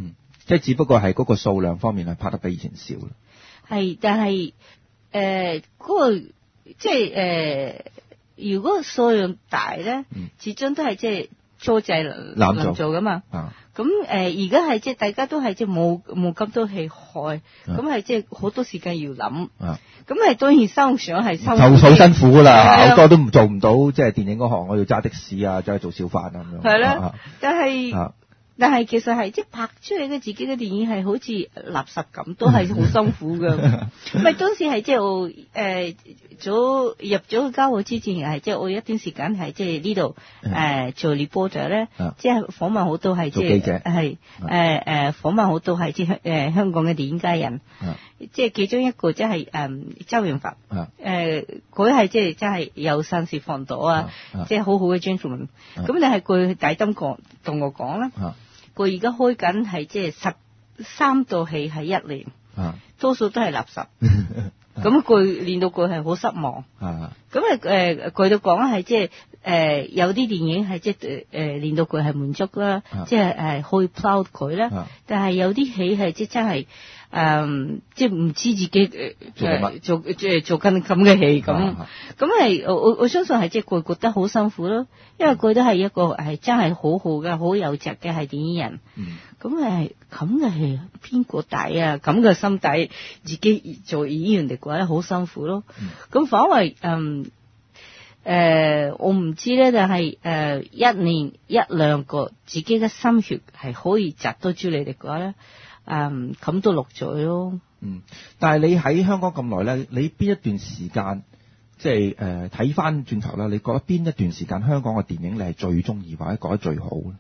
即係只不過係嗰個數量方面係拍得比以前少啦。 係，但係誒嗰個即係誒、呃，如果數量大咧，嗯、始終都係即係租製難做噶嘛。咁誒而家係即係大家都係即係冇冇咁多戲開，咁係即係好多時間要諗。咁係當然生想係生就好辛苦噶啦，好多都唔做唔到，即係電影嗰行，我要揸的士啊，走去做小販啊咁樣。 係啦，但係。啊但係其實係即係拍出嚟嘅自己嘅電影係好似垃圾咁，都係好辛苦㗎。唔係當時係即係我誒早入咗去交會之前係即係我一段時間係即係呢度誒做 reporter 咧，即係訪問好多係即係係誒誒訪問好多係即係誒香港嘅電影家人，即係其中一個即係誒周潤發誒佢係即係真係有紳士風度啊，即係好好嘅 gentleman。咁但係佢大膽講同我講啦。佢而家開緊係即係十三套戲係一年，啊、多數都係垃圾。咁佢練到佢係好失望。咁啊誒，佢都講係即係誒有啲電影係即係誒練到佢係滿足啦，啊、即係誒可以 proud 佢啦。啊、但係有啲戲係即係真係。誒、嗯，即係唔知自己誒誒做即係做緊咁嘅戲咁，咁係我我我相信係即係佢覺得好辛苦咯，因為佢都係一個係真係好好嘅好有隻嘅係電影人，咁係咁嘅戲邊個抵啊？咁嘅心底自己做演員嚟嘅話咧，好辛苦咯。咁、嗯、反為嗯誒、呃，我唔知咧，但係誒、呃、一年一兩個自己嘅心血係可以集到出嚟嘅話咧。誒，咁都落咗咯。 嗯，但係你喺香港咁耐咧，你邊一段時間，即係誒睇翻轉頭啦，你覺得邊一段時間香港嘅電影你係最中意或者覺得最好咧？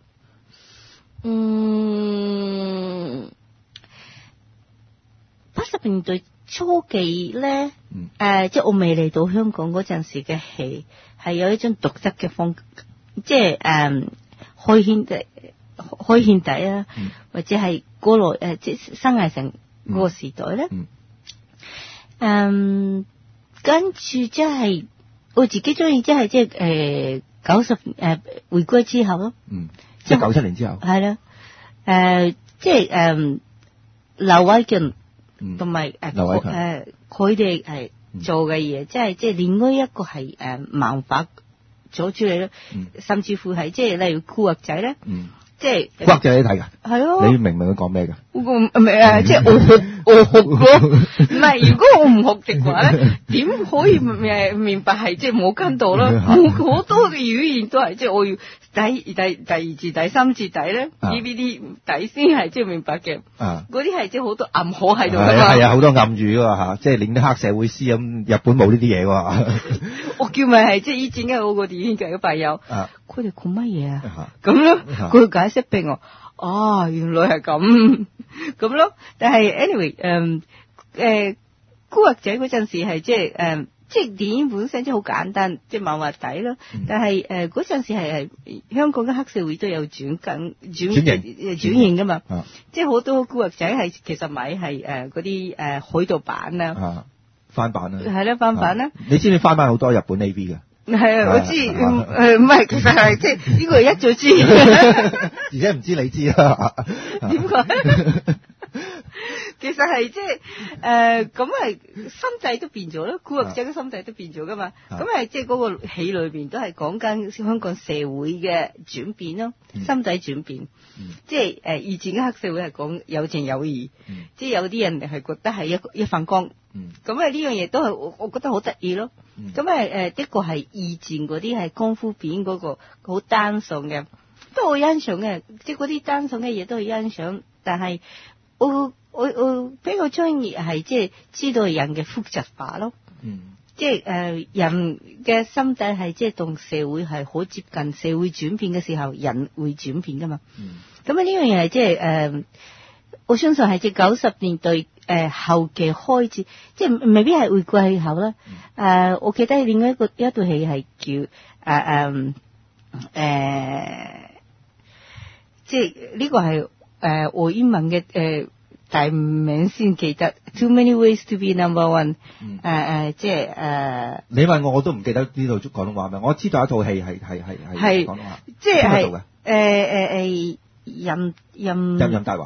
嗯，八十年代初期咧，誒、嗯呃，即係我未嚟到香港嗰陣時嘅戲，係有一種獨特嘅風格，即係誒、嗯、開軒嘅。開獻底啊，嗯、或者係過來誒，即係新藝城嗰個時代咧。嗯，嗯跟住即係我自己中意，即係即係誒九十誒回歸之後咯。嗯， 即係九七年之後。 係啦，誒、呃、即係誒劉偉強同埋誒誒佢哋係做嘅嘢，即係即係另外一個係誒漫畫咗出嚟咯，嗯、甚至乎係即係例如古惑仔咧。嗯。即係古惑仔你睇㗎？ 係咯。 你明唔明佢講咩㗎？ 唔唔誒，即係我學我學咯。唔係，如果我唔學嘅話咧，點可以誒明白係即係冇跟到咯？好多嘅語言都係即係我要第第第二節、第三節底咧，呢呢啲底先係即係明白嘅。啊，嗰啲係即係好多暗號喺度㗎嘛。 係啊，好多暗語㗎嚇，即係練啲黑社會師咁。日本冇呢啲嘢㗎。 我叫咪係即係以前嘅我個電影界嘅朋友。啊，佢哋講乜嘢啊？咁咯，佢解釋俾我。哦，原來係咁咁咯。但係 anyway，誒、嗯、誒，古惑仔嗰陣時係即係誒，即係電影本身即係好簡單，即係漫畫底咯。嗯、但係誒嗰陣時係係香港嘅黑社會都有轉緊轉轉型轉型噶嘛。啊、即係好多古惑仔係其實咪係誒嗰啲誒海盜版啊，啊，翻版啦，係啦翻版啦。 你知唔知翻版好多日本 A V 㗎？ 係啊，我知，誒唔係，其實係即係呢個一早知， 而且唔知你知啦。 點解？其實係即係誒，咁係心態都變咗咯，古惑仔嘅心態都變咗噶嘛。咁係即係嗰個戲裏邊都係講緊香港社會嘅轉變咯，心底轉變。即係誒，以前嘅黑社會係講有情有義，即係有啲人係覺得係一一份工。咁啊呢樣嘢都係我我覺得好得意咯。咁啊誒的確係以前嗰啲係功夫片嗰個好單純嘅，都好欣賞嘅。即係嗰啲單純嘅嘢都係欣賞，但係我我我比較中意係即係知道人嘅複雜化咯。嗯，即係誒人嘅心底係即係同社會係好接近，社會轉變嘅時候人會轉變噶嘛。嗯，咁啊呢樣嘢係即係誒我相信係即係九十年代誒、呃、後期開始，即係未必係回歸後啦。誒、嗯呃，我記得另外一個一套戲係叫誒誒誒，即係呢個係誒我英文嘅誒大名先記得。Too many ways to be number one、嗯。誒誒、呃，即係誒。呃、 你問我我都唔記得呢套廣東話咩？我知道一套戲係係係係廣東話， 即係係誒誒誒任任任任大華。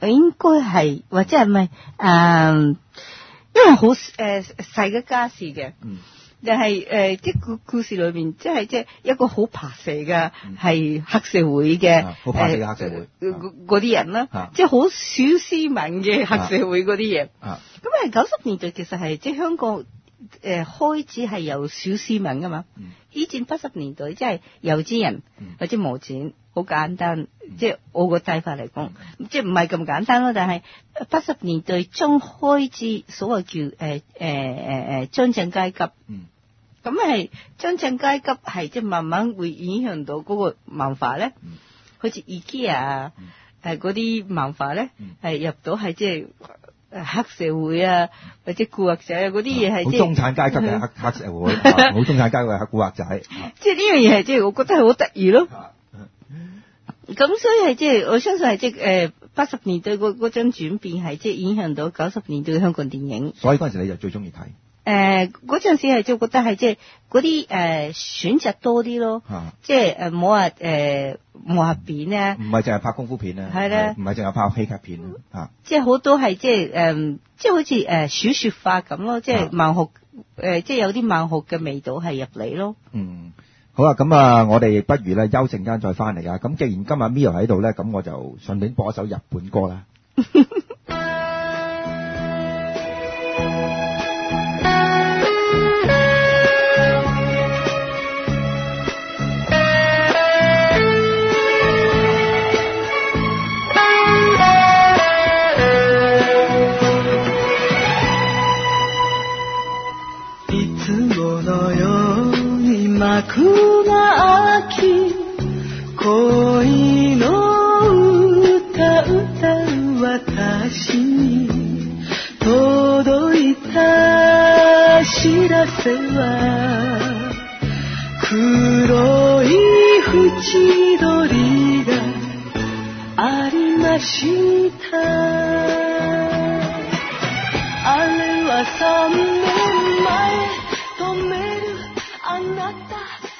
應該係或者係咪誒？因為好誒細嘅家事嘅，嗯，但係誒即係故故事裏邊，即係即係一個好扒蛇嘅，係黑社會嘅， 好扒蛇嘅黑社會嗰啲人啦，即係好小斯文嘅黑社會嗰啲嘢。咁啊九十年代其實係即係香港。誒，開始係由小斯文噶嘛，嗯、以前八十年代即係有錢人、嗯、或者冇錢，好簡單，嗯、即係我個睇法嚟講，嗯、即係唔係咁簡單咯。但係八十年代中開始所謂叫誒誒誒誒中產階級，咁係中產階級係即係慢慢會影響到嗰個文化咧，嗯、好似 IKEA 啊，誒嗰啲文化咧係、嗯、入到係即係。黑社會啊，或者古惑仔啊，嗰啲嘢係即係好中產階級嘅黑黑社會，好中產階級嘅黑古惑仔。 即係呢樣嘢係即係我覺得係好得意咯。咁所以係即係我相信係即係誒八十年代嗰嗰種轉變係即係影響到九十年代嘅香港電影。 所以嗰陣時你就最中意睇。 誒嗰陣時係即係覺得係即係嗰啲誒選擇多啲咯，即係誒冇話誒武俠片啊， 唔係淨係拍功夫片啊，係咧，唔係淨係拍喜劇片啊， 即係好多係即係誒，即係好似誒小説化咁咯，即係文學誒，即係有啲文學嘅味道係入嚟咯。 嗯，好啊，咁啊，我哋不如咧休陣間再翻嚟啊。咁既然今日 Mio 喺度咧，咁我就順便播一首日本歌啦。 幕な秋恋の歌歌う私に届いた知らせは黒い縁取りがありましたあれは三年前止めるあなた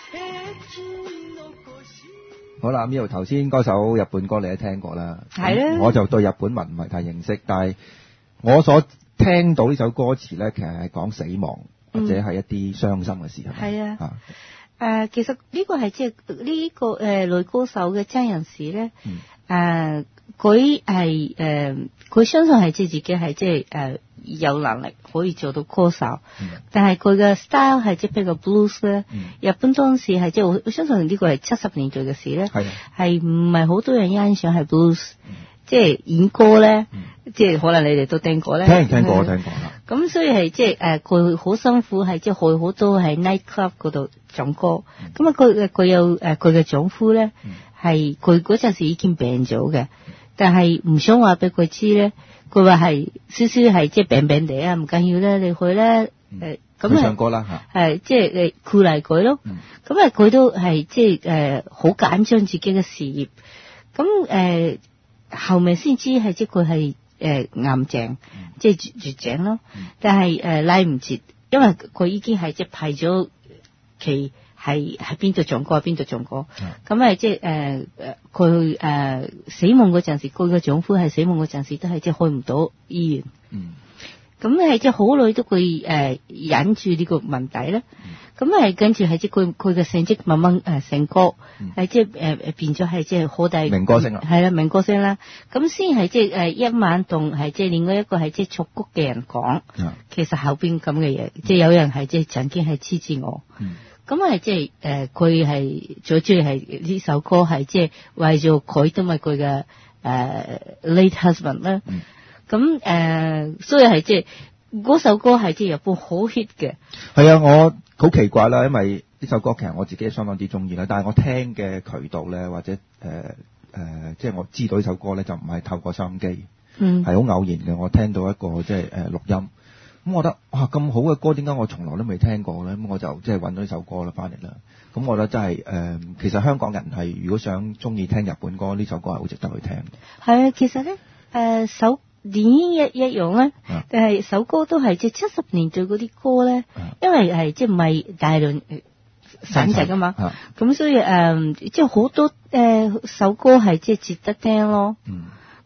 好啦，Mio 頭先嗰首日本歌你都聽過啦， 係咧， 我就對日本文唔係太認識，但係我所聽到呢首歌詞咧，其實係講死亡、嗯、或者係一啲傷心嘅事，係咪？係啊，誒、啊呃，其實呢個係即係呢個誒、呃、女歌手嘅真人史咧，誒佢係誒佢相信係即係自己係即係誒有能力可以做到歌手，嗯、但係佢嘅 style 係即係比較 blues 咧、嗯。日本當時係即係我相信呢個係七十年代嘅事咧，係唔係好多人欣賞係 blues，、嗯、即係演歌咧，嗯、即係可能你哋都聽過咧。 聽聽過，聽過啦。 咁所以係即係誒佢好辛苦，係即係去好多喺 night club 嗰度唱歌。咁啊佢佢有誒佢嘅丈夫咧，係佢嗰陣時已經病咗嘅，但係唔想話俾佢知咧。佢話係少少係即係病病地啊，唔緊要咧，你去咧誒咁啊， 唱歌啦嚇， 係即係誒鼓勵佢咯。咁啊佢都係即係誒好緊張自己嘅事業。咁誒、呃、後面先知係即係佢係誒癌症，即係絕絕症咯。嗯、但係誒拉唔切，因為佢已經係即係排咗期。係喺邊度撞過，邊度撞過。咁係即係誒誒，佢、呃、誒、呃、死亡嗰陣時，佢嘅丈夫係死亡嗰陣時，都係即係去唔到醫院。嗯。咁係即係好耐都會誒、呃、忍住呢個問題咧。咁係、嗯、跟住係即係佢佢嘅成績慢慢誒成歌，係即係誒誒變咗係即係好大名歌星啦。 係啦，名歌星啦。咁先係即係誒一晚同係即係另外一個係即係作曲嘅人講，嗯、其實後邊咁嘅嘢，嗯、即係有人係即係曾經係支持我。嗯。咁係即係誒，佢係最中意係呢首歌係即係為咗佢同埋佢嘅誒 late husband 啦。咁誒、嗯呃，所以係即係嗰首歌係即係日本好 hit 嘅。 係啊，我好奇怪啦，因為呢首歌其實我自己相當之中意啦，但係我聽嘅渠道咧，或者誒誒、呃呃，即係我知道呢首歌咧，就唔係透過收音機，嗯，係好偶然嘅。我聽到一個即係誒錄音。咁我覺得哇，咁好嘅歌，點解我從來都未聽過咧？咁我就即係揾咗呢首歌啦，翻嚟啦。咁我覺得真係誒、呃，其實香港人係如果想中意聽日本歌，呢首歌係好值得去聽。 係啊，其實咧誒，首電影一一樣咧，啊、但係首歌都係即係七十年代嗰啲歌咧，啊、因為係即係唔係大量選擇噶嘛，咁、啊、所以誒、呃，即係好多誒、呃、首歌係即係值得聽咯。嗯。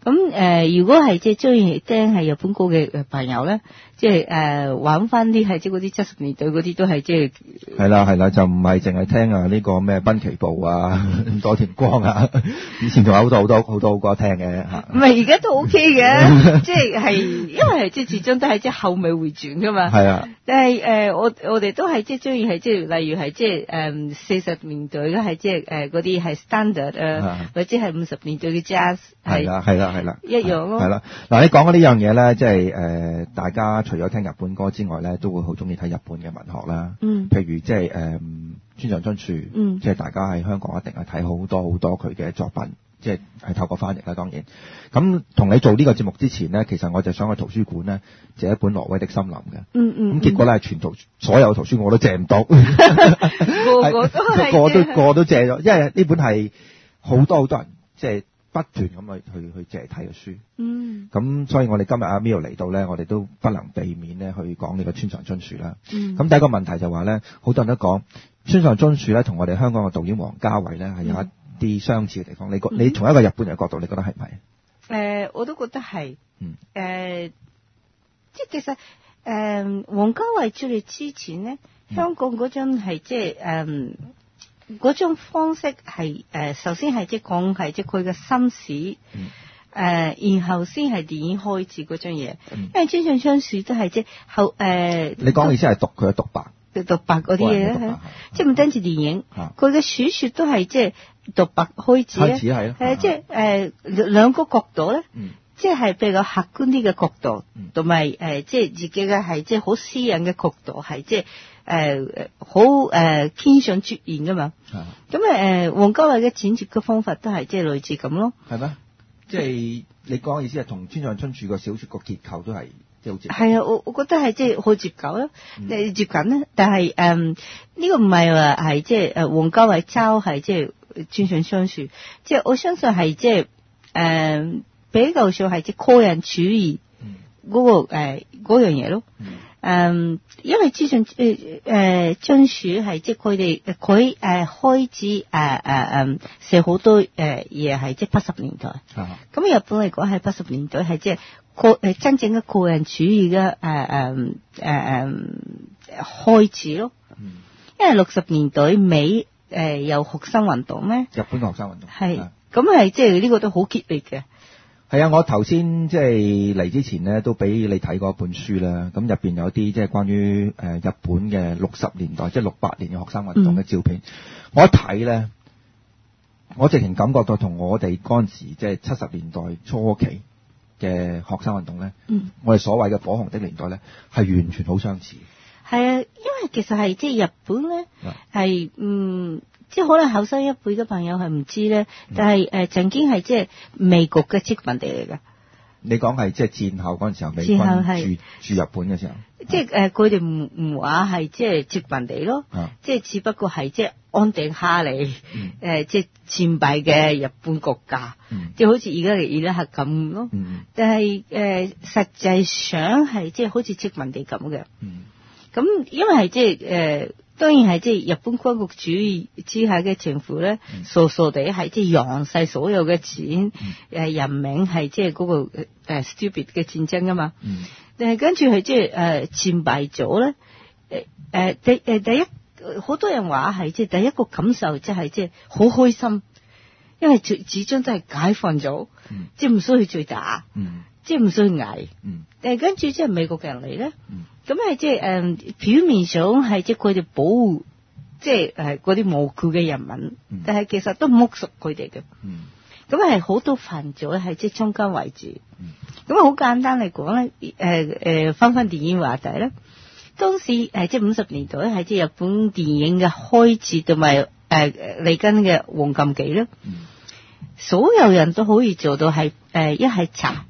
咁誒、呃，如果係即係中意聽係日本歌嘅朋友咧，即係誒玩翻啲係即係嗰啲七十年代嗰啲都係即係係啦係啦，就唔係淨係聽啊呢個咩濱崎步啊、多田光啊，以前仲有好多好多好多好歌聽嘅嚇。 唔係而家都 OK 嘅，即係係因為即係始終都係即係後尾會轉噶嘛。係啊，但係誒、呃、我我哋都係即係中意係即係例如係即係誒四十年代嘅係即係誒嗰啲係 standard 啊，或者係五十年代嘅 jazz 係啦係啦係啦一樣咯。係啦，嗱你講嘅呢樣嘢咧，即係誒大家除咗聽日本歌之外咧，都會好中意睇日本嘅文學啦。嗯，譬如即係誒村上春樹，嗯，即係大家喺香港一定係睇好多好多佢嘅作品，即係係透過翻譯啦，當然。咁同你做呢個節目之前咧，其實我就想去圖書館咧借一本挪威的森林嘅。嗯嗯。咁結果咧係全圖所有圖書館我都借唔到，個個都係個都個都借咗，因為呢本係好多好多人即係不斷咁去去去借睇嘅書。嗯。咁所以我哋今日阿 Mio 嚟到咧，我哋都不能避免咧去講呢個村上春樹啦。嗯。咁第一個問題就話咧，好多人都講村上春樹咧同我哋香港嘅導演王家衛咧係有一啲相似嘅地方。你覺你從一個日本人嘅角度，你覺得係唔係？誒、呃，我都覺得係。嗯。誒、呃，即係其實誒，王家衛出嚟之前咧，香港嗰種係即係誒嗰種方式係誒、呃，首先係即係講係即係佢嘅心事。嗯。誒、呃，然後先係電影開始嗰種嘢。嗯。因為村上春樹都係即係後誒。呃、你講嘅意思係讀佢嘅獨白。獨白嗰啲嘢咧，即係唔單止電影，佢嘅小說都係即係獨白開始咧，係啊，即係誒兩個角度咧，即係比較客觀啲嘅角度，同埋誒即係自己嘅係即係好私隱嘅角度，係即係誒好誒偏向出現噶嘛。咁誒，王家衛嘅剪接嘅方法都係即係類似咁咯。係咩？即係你講嘅意思係同村上春樹個小說個結構都係。係啊，我我覺得係即係好接近啦，誒接近啦。但係誒呢個唔係話係即係誒王家衛抄係即係村上春樹，即係我相信係即係誒比較上係即係個人主義嗰、那個誒嗰樣嘢咯。誒、嗯，因為村上誒誒春樹係即係佢哋佢誒開始誒誒誒寫好多誒嘢係即係八十年代。咁、啊、日本嚟講係八十年代係即係。個誒真正嘅個人主義嘅誒誒誒誒開始咯，嗯、因為六十年代尾誒、呃、有學生運動咩？日本嘅學生運動係，咁係即係呢個都好激烈嘅。係啊，我頭先即係嚟之前咧，都俾你睇過一本書啦。咁入邊有啲即係關於誒日本嘅六十年代，即係六八年嘅學生運動嘅照片。嗯、我一睇咧，我直情感覺到同我哋嗰陣時即係七十年代初期嘅學生運動咧，嗯，我哋所謂嘅火紅的年代咧，係完全好相似。係啊，因為其實係即係日本咧，係嗯，即係可能後生一輩嘅朋友係唔知咧，但係誒、呃、曾經係即係美國嘅殖民地嚟㗎。你講係即係戰後嗰陣時候，美軍駐駐日本嘅時候，即係誒佢哋唔唔話係即係殖民地咯，啊、即係只不過係即係安定下嚟，誒、嗯呃、即係戰敗嘅日本國家，嗯、即係好似而家嘅伊拉克咁咯。嗯、但係誒、呃、實際上係即係好似殖民地咁嘅。咁、嗯、因為係即係誒。呃當然係即係日本軍國主義之下嘅政府咧，嗯、傻傻地係即係用晒所有嘅錢，誒、嗯、人命係即係嗰個誒、uh, stupid 嘅戰爭啊嘛。嗯、但係跟住係即係誒戰敗咗咧，誒誒第誒第一好多人話係即係第一個感受即係即係好開心，因為始始終都係解放咗，嗯、即係唔需要再打，嗯、即係唔需要捱。嗯、但係跟住即係美國嘅人嚟咧。嗯咁係即係誒表面上係即係佢哋保護，即係誒嗰啲無辜嘅人民，嗯、但係其實都剝削佢哋嘅。咁係好多犯咗係即係中間位置。咁啊好簡單嚟講咧，誒誒翻翻電影話題咧，當時誒即係五十年代係即係日本電影嘅開始同埋誒嚟緊嘅黃金期咧，嗯、所有人都可以做到係誒一係查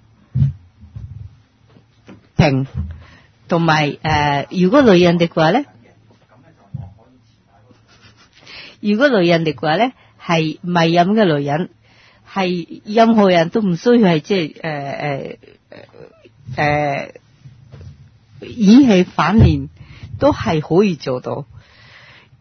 平。同埋誒，如果女人的話咧，如果女人的話咧，係迷飲嘅女人，係任何人都唔需要係即係誒誒誒演戲反面，都係可以做到。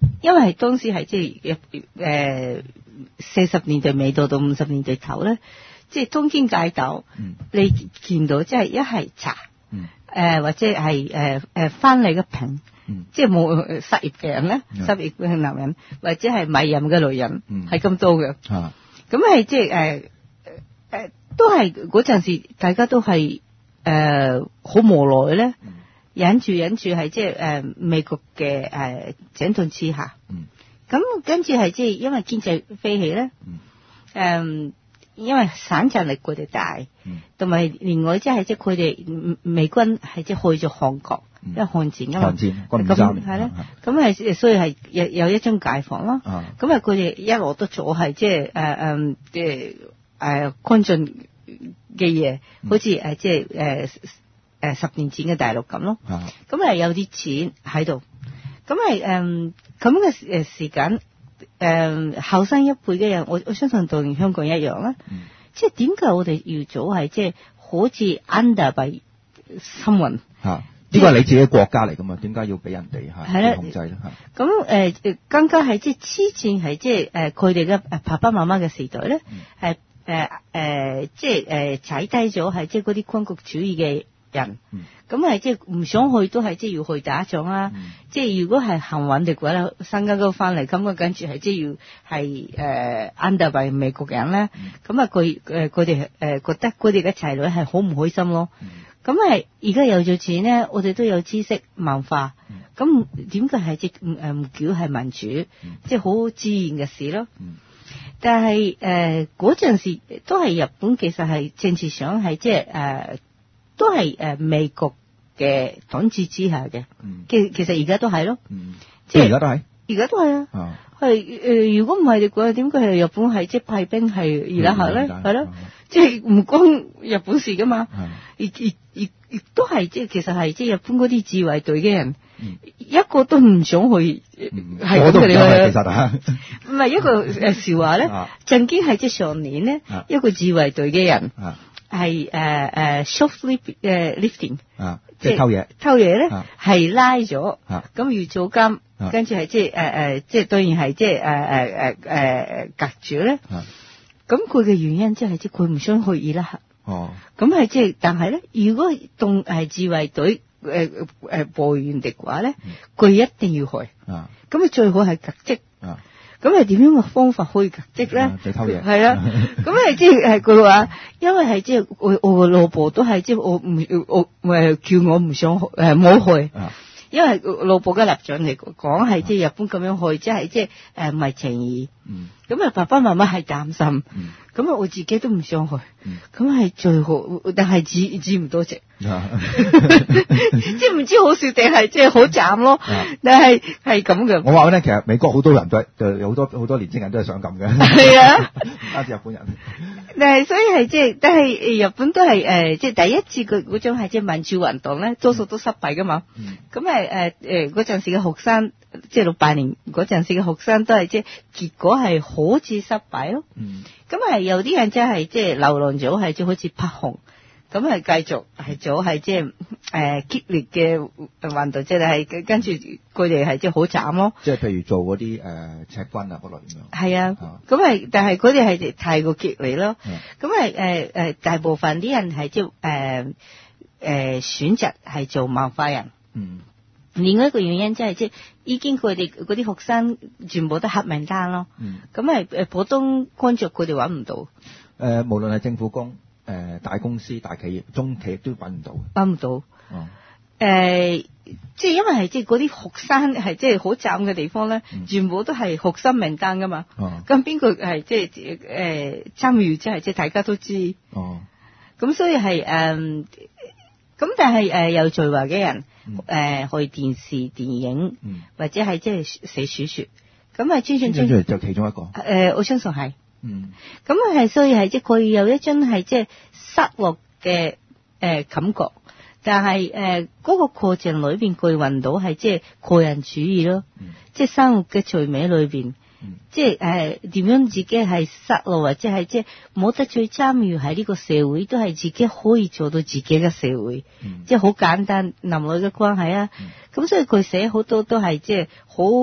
因為係當時係即係誒四十年代尾到到五十年代頭咧，即係東京街道，嗯、你見到即係一係茶，嗯呃、或者係誒誒翻嚟嘅瓶，嗯、即係冇失業嘅人咧，嗯、失業嘅男人或者係賣淫嘅女人，係咁、嗯、多嘅。咁係即係誒誒都係嗰陣時，大家都係誒好無奈咧。嗯忍住忍住係即係誒美國嘅誒整頓之下，咁、嗯、跟住係即係因為經濟飛起咧，誒、嗯、因為省鎮力佢哋大，同埋、嗯、另外即係即係佢哋美軍係即係去咗韓國，嗯、因為漢戰啊嘛，咁係咧，咁係所以係有有一種解放咯，咁啊佢哋一路都做係即係誒誒嘅誒昆進嘅嘢，好似誒即係誒。誒十年前嘅大陸咁咯，咁係、啊、有啲錢喺度，咁係誒咁嘅誒時間，誒後生一輩嘅人，我我相信同香港一樣啦，嗯、即係點解我哋要做係即係好似 under by someone 嚇？ 呢個係你自己嘅國家嚟㗎嘛？點解要俾人哋嚇控制咧嚇？ 咁誒誒更加係即係之前係即係誒佢哋嘅誒爸爸媽媽嘅時代咧，係誒誒即係誒踩低咗係即係嗰啲軍國主義嘅人，咁係即係唔想去都係即係要去打仗啦。嗯、即係如果係幸運嘅話咧，新加坡翻嚟咁啊，跟住係即係要係誒 under by 美國人咧。咁啊佢誒佢哋誒覺得佢哋嘅仔女係好唔開心咯。咁係而家有咗錢咧，我哋都有知識文化，咁點解係即誒唔叫係民主，嗯、即係好自然嘅事咯。嗯、但係誒嗰陣時都係日本，其實係政治上係即係誒。呃都係誒、呃、美國嘅統治之下嘅，其、嗯、其實而家都係咯，嗯、即係而家都係，而家都係啊，係誒、呃、如果唔係你估點解係日本係即係派兵係而家下咧，係咯，即係唔關日本事噶嘛，而而而亦都係即係其實係即係日本嗰啲自衛隊嘅人，嗯、一個都唔想去，係咁嘅嚟其實啊，唔係一個誒笑話咧，曾經係即係上年咧，啊、一個自衛隊嘅人。啊係誒誒 shoplifting 啊，即係偷嘢，偷嘢咧係拉咗，咁要坐監，跟住係即係誒誒，即係當然係即係誒誒誒誒隔住咧。咁佢嘅原因即係即係佢唔想去伊拉克。哦，咁係即係，但係咧，如果當係自衛隊誒誒部員嘅話咧，佢一定要去。啊，咁啊最好係革職。啊。咁係點樣嘅方法可以革職咧？就偷嘢。係啊，咁係即係佢話，因為係即係我我個老婆都係即係我唔我誒叫我唔想誒冇去，因為老婆嘅立場嚟講係即係日本咁樣去，即係即係誒唔係情義。嗯。咁啊，爸爸媽媽係擔心。嗯。咁啊，我自己都唔想去。嗯。咁係最好，但係止止唔到職。即係唔知好笑定係即係好慘咯。但係係咁嘅。我話咧，其實美國好多人都係，有好多好多年青人都係想咁嘅。係啊，唔單止日本人。但係所以係即係，但係日本都係誒，即係第一次佢嗰種係即係民主運動咧，多數都失敗噶嘛。咁誒誒誒嗰陣時嘅學生，即係六八年嗰陣時嘅學生都係即係結果係好似失敗咯。咁係有啲人真係即係流浪咗，係即係好似柏雄。咁係繼續係做係即係誒激烈嘅運動，即係跟住佢哋係即係好慘咯。即係譬如做嗰啲誒赤軍啊嗰類咁樣。係啊，咁係、啊，但係佢哋係太過激烈咯。咁係誒誒，大部分啲人係即係誒誒選擇係做文化人。嗯。另外一個原因即係即係已經佢哋嗰啲學生全部都黑名單咯。嗯。咁係誒普通工作佢哋揾唔到。誒、呃，無論係政府工。誒、呃，大公司、大企業、中企業都揾唔到，揾唔到。哦。誒、呃，即係因為係即係嗰啲學生係即係好慘嘅地方咧，嗯、全部都係學生名單噶嘛。哦。咁邊個係即係誒參與？即係即係大家都知。哦。咁所以係誒，咁、呃、但係誒、呃、有才華嘅人，誒、嗯呃、去電視、電影，嗯、或者係即係寫小說，咁啊專專專就其中一個。誒、呃，我相信係。嗯，咁係所以係即係佢有一種係即係失落嘅誒感覺，但係誒嗰個過程裏邊佢搵到係即係個人主義咯，嗯、即係生活嘅趣味裏邊，嗯、即係誒點樣自己係失落或者係即係冇得再參與喺呢個社會，都係自己可以做到自己嘅社會，嗯、即係好簡單男女嘅關係啊，咁、嗯、所以佢寫好多都係即係好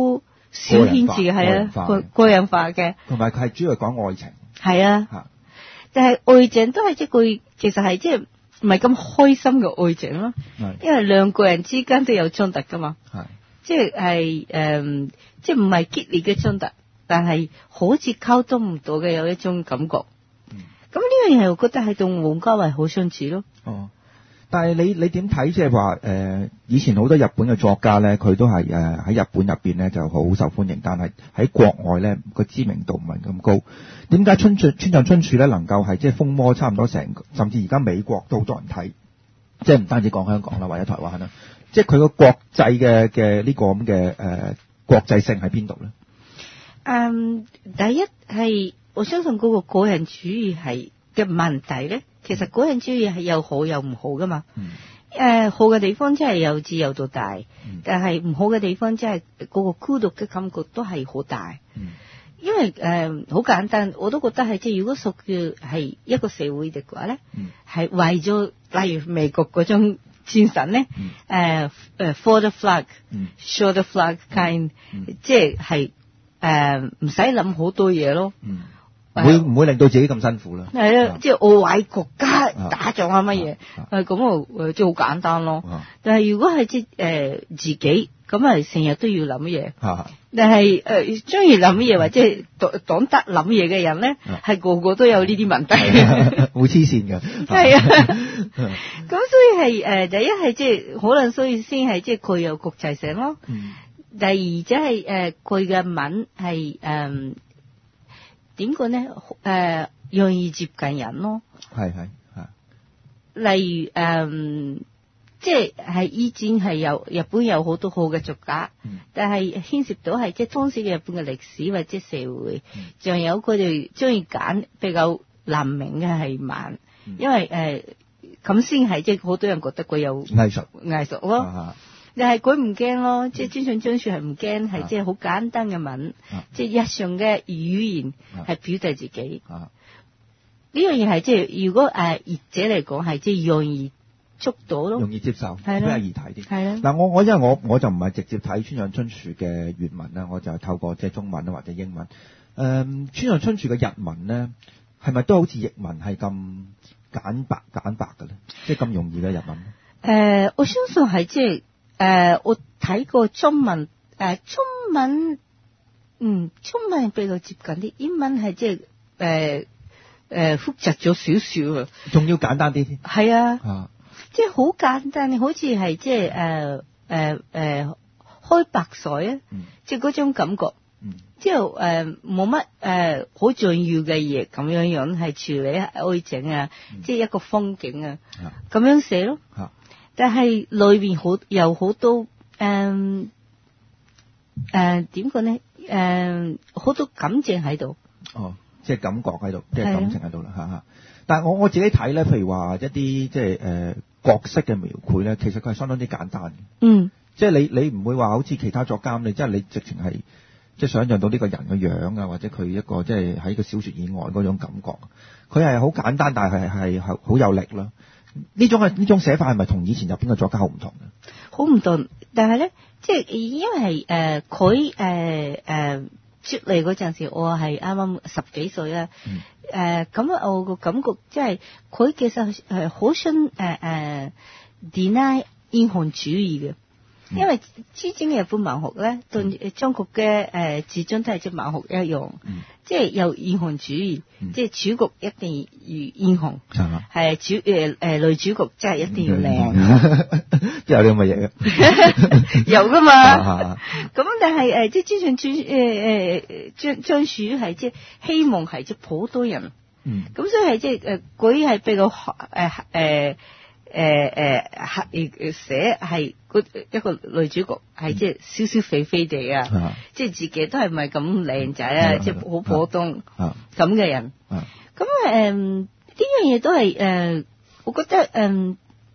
小圈子嘅，係啊，個個人化嘅， 同埋佢係主要係講愛情。 係啊，但係愛情都係一句，其實係即係唔係咁開心嘅愛情咯，因為兩個人之間都有衝突噶嘛，即係係誒，即係唔係激烈嘅衝突，但係好似溝通唔到嘅有一種感覺。咁呢樣嘢，我覺得係同王家衛好相似咯。 哦，但係你你點睇？即係話誒，以前好多日本嘅作家咧，佢都係誒喺日本入邊咧就好受歡迎，但係喺國外咧個知名度唔係咁高。點解春春村上春樹咧能夠係即係風魔差唔多成，甚至而家美國都好多人睇，即係唔單止講香港啦，或者台灣啦，即係佢個國際嘅嘅呢個咁嘅誒國際性喺邊度咧？ 嗯，第一係。我相信嗰個個人主義係嘅問題咧，其實個人主義係有好有唔好噶嘛。誒、嗯呃，好嘅地方即係有自由度大，嗯、但係唔好嘅地方即係嗰個孤獨嘅感覺都係好大。嗯、因為誒好、呃、簡單，我都覺得係即係如果屬於係一個社會嘅話咧，係、嗯、為咗例如美國嗰種精神咧，誒誒、嗯呃、for the flag、show、嗯、the flag kind，、嗯、即係係誒唔使諗好多嘢咯。嗯會唔會令到自己咁辛苦咧？ 係啊，即係我為國家打仗啊乜嘢，誒咁啊誒即係好簡單咯。啊、但係如果係即係誒自己咁啊，成日都要諗嘢。啊、但係誒中意諗嘢或者係懂懂得諗嘢嘅人咧，係、啊、個個都有呢啲問題。 會黐線㗎。 係啊，咁所以係誒、呃、第一係即係可能所以先係即係佢有國際性咯。嗯、第二即係誒佢嘅文係誒。呃點講咧？誒、呃，容易接近人咯。係係係。例如誒、呃，即係係以前係有日本有好多好嘅作家，嗯、但係牽涉到係即係當時嘅日本嘅歷史或者社會，仲、嗯、有佢哋中意揀比較難明嘅係文，嗯、因為誒咁先係即係好多人覺得佢有藝術藝術咯。啊但係佢唔驚咯，即係村上春樹係唔驚，係即係好簡單嘅文，即係日常嘅語言係表達自己。呢樣嘢係即係如果誒譯者嚟講係即係容易捉到咯，容易接受，比較易睇啲。係啦。嗱，我我因為我我就唔係直接睇村上春樹嘅原文啦，我就係透過即係中文或者英文。誒、嗯，村上春樹嘅日文咧，係咪都好似譯文係咁簡白簡白嘅咧？即係咁容易嘅日文？誒、呃，我相信係即係。誒、呃，我睇過中文，誒、呃，中文，嗯，中文比較接近啲，英文係即係誒誒複雜咗少少啊，仲要簡單啲添。係啊，啊即係好簡單，好似係即係誒誒誒開白水啊，嗯、即係嗰種感覺，嗯、即係誒冇乜誒好重要嘅嘢咁樣樣係處理愛情啊，嗯、即係一個風景啊，咁、啊、樣寫咯。啊但係裏邊好有好多誒誒點講咧？誒好多感情喺度。哦，即係感覺喺度，即係感情喺度啦嚇嚇。但係我我自己睇咧，譬如話一啲即係誒角色嘅描繪咧，其實佢係相當之簡單嘅。嗯。即係你你唔會話好似其他作家咁，你即係你直情係即係想像到呢個人嘅樣啊，或者佢一個即係喺個小説以外嗰種感覺。佢係好簡單，但係係係好有力咯。呢種係呢種寫法係咪同以前入邊嘅作家好唔同嘅？好唔同，但係咧，即係因為誒佢誒誒出嚟嗰陣時，我係啱啱十幾歲啦。誒咁、呃、我個感覺即係佢其實係好想誒誒 deny 英雄主義嘅。因為之前嘅日本文學咧，同中國嘅誒自尊體質文學一樣，嗯、即係有英雄主義，嗯、即係主角一定要英雄，係、嗯、主誒誒、呃、女主角真係一定要靚，即係有啲咁嘅嘢嘅，有噶嘛。咁但係誒，即係村上春誒誒張張樹係即係希望係即係普通人，咁、嗯、所以係即係誒佢係比較誒誒。呃誒誒，誒寫係一個女主角係即係少少肥肥地啊，嗯、即係自己都係唔係咁靚仔啊，即係好普通咁嘅人。咁誒呢樣嘢都係誒、呃，我覺得誒、呃、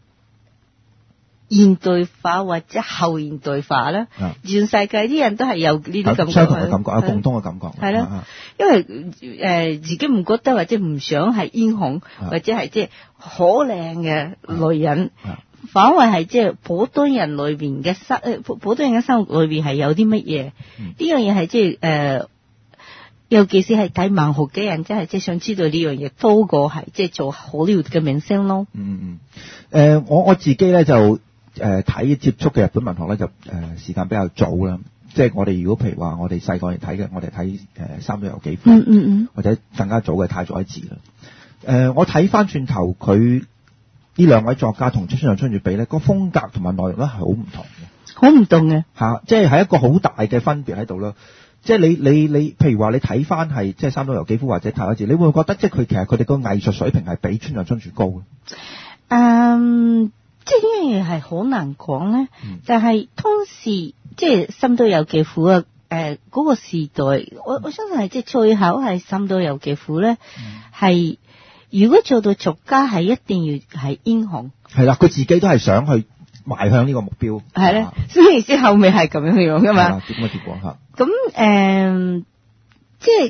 現代化或者後現代化啦，嗯、全世界啲人都係有呢啲感覺，相同嘅感覺，有共通嘅感覺。係咯，嗯、因為誒、呃、自己唔覺得或者唔想係英雄，嗯、或者係即係好靚嘅女人，嗯、 反為係即係普通人裏邊嘅生誒普普通人嘅生活裏邊係有啲乜嘢？呢、嗯、樣嘢係即係誒，尤其是係睇文學嘅人，即係即係想知道呢樣嘢多過係即係做好萊塢嘅明星咯。 嗯嗯誒、呃，我我自己咧就誒睇、呃、接觸嘅日本文學咧就誒、呃、時間比較早啦。即係我哋如果譬如話我哋細個嚟睇嘅，我哋睇誒三島由紀夫， 嗯嗯嗯， 或者更加早嘅太宰治啦。誒、呃，我睇翻轉頭佢呢兩位作家同村上春樹比咧，個風格同埋內容咧係好唔同嘅， 好唔同嘅嚇，即係係一個好大嘅分別喺度咯。即係你你你，譬如話你睇翻係即係三島由紀夫或者太宰治，你會唔會覺得即係佢其實佢哋個藝術水平係比村上春樹高嘅？ 嗯，即係呢樣嘢係好難講咧。嗯、就係當時即係三島由紀夫啊，誒、呃、嗰、那個時代，我我相信係即係最後係三島由紀夫咧，係、嗯、如果做到作家係一定要係英雄。係啦， 佢自己都係想去邁向呢個目標。係咧，所以之後尾係咁樣樣噶嘛。 點嘅結果嚇？ 咁誒、呃，即係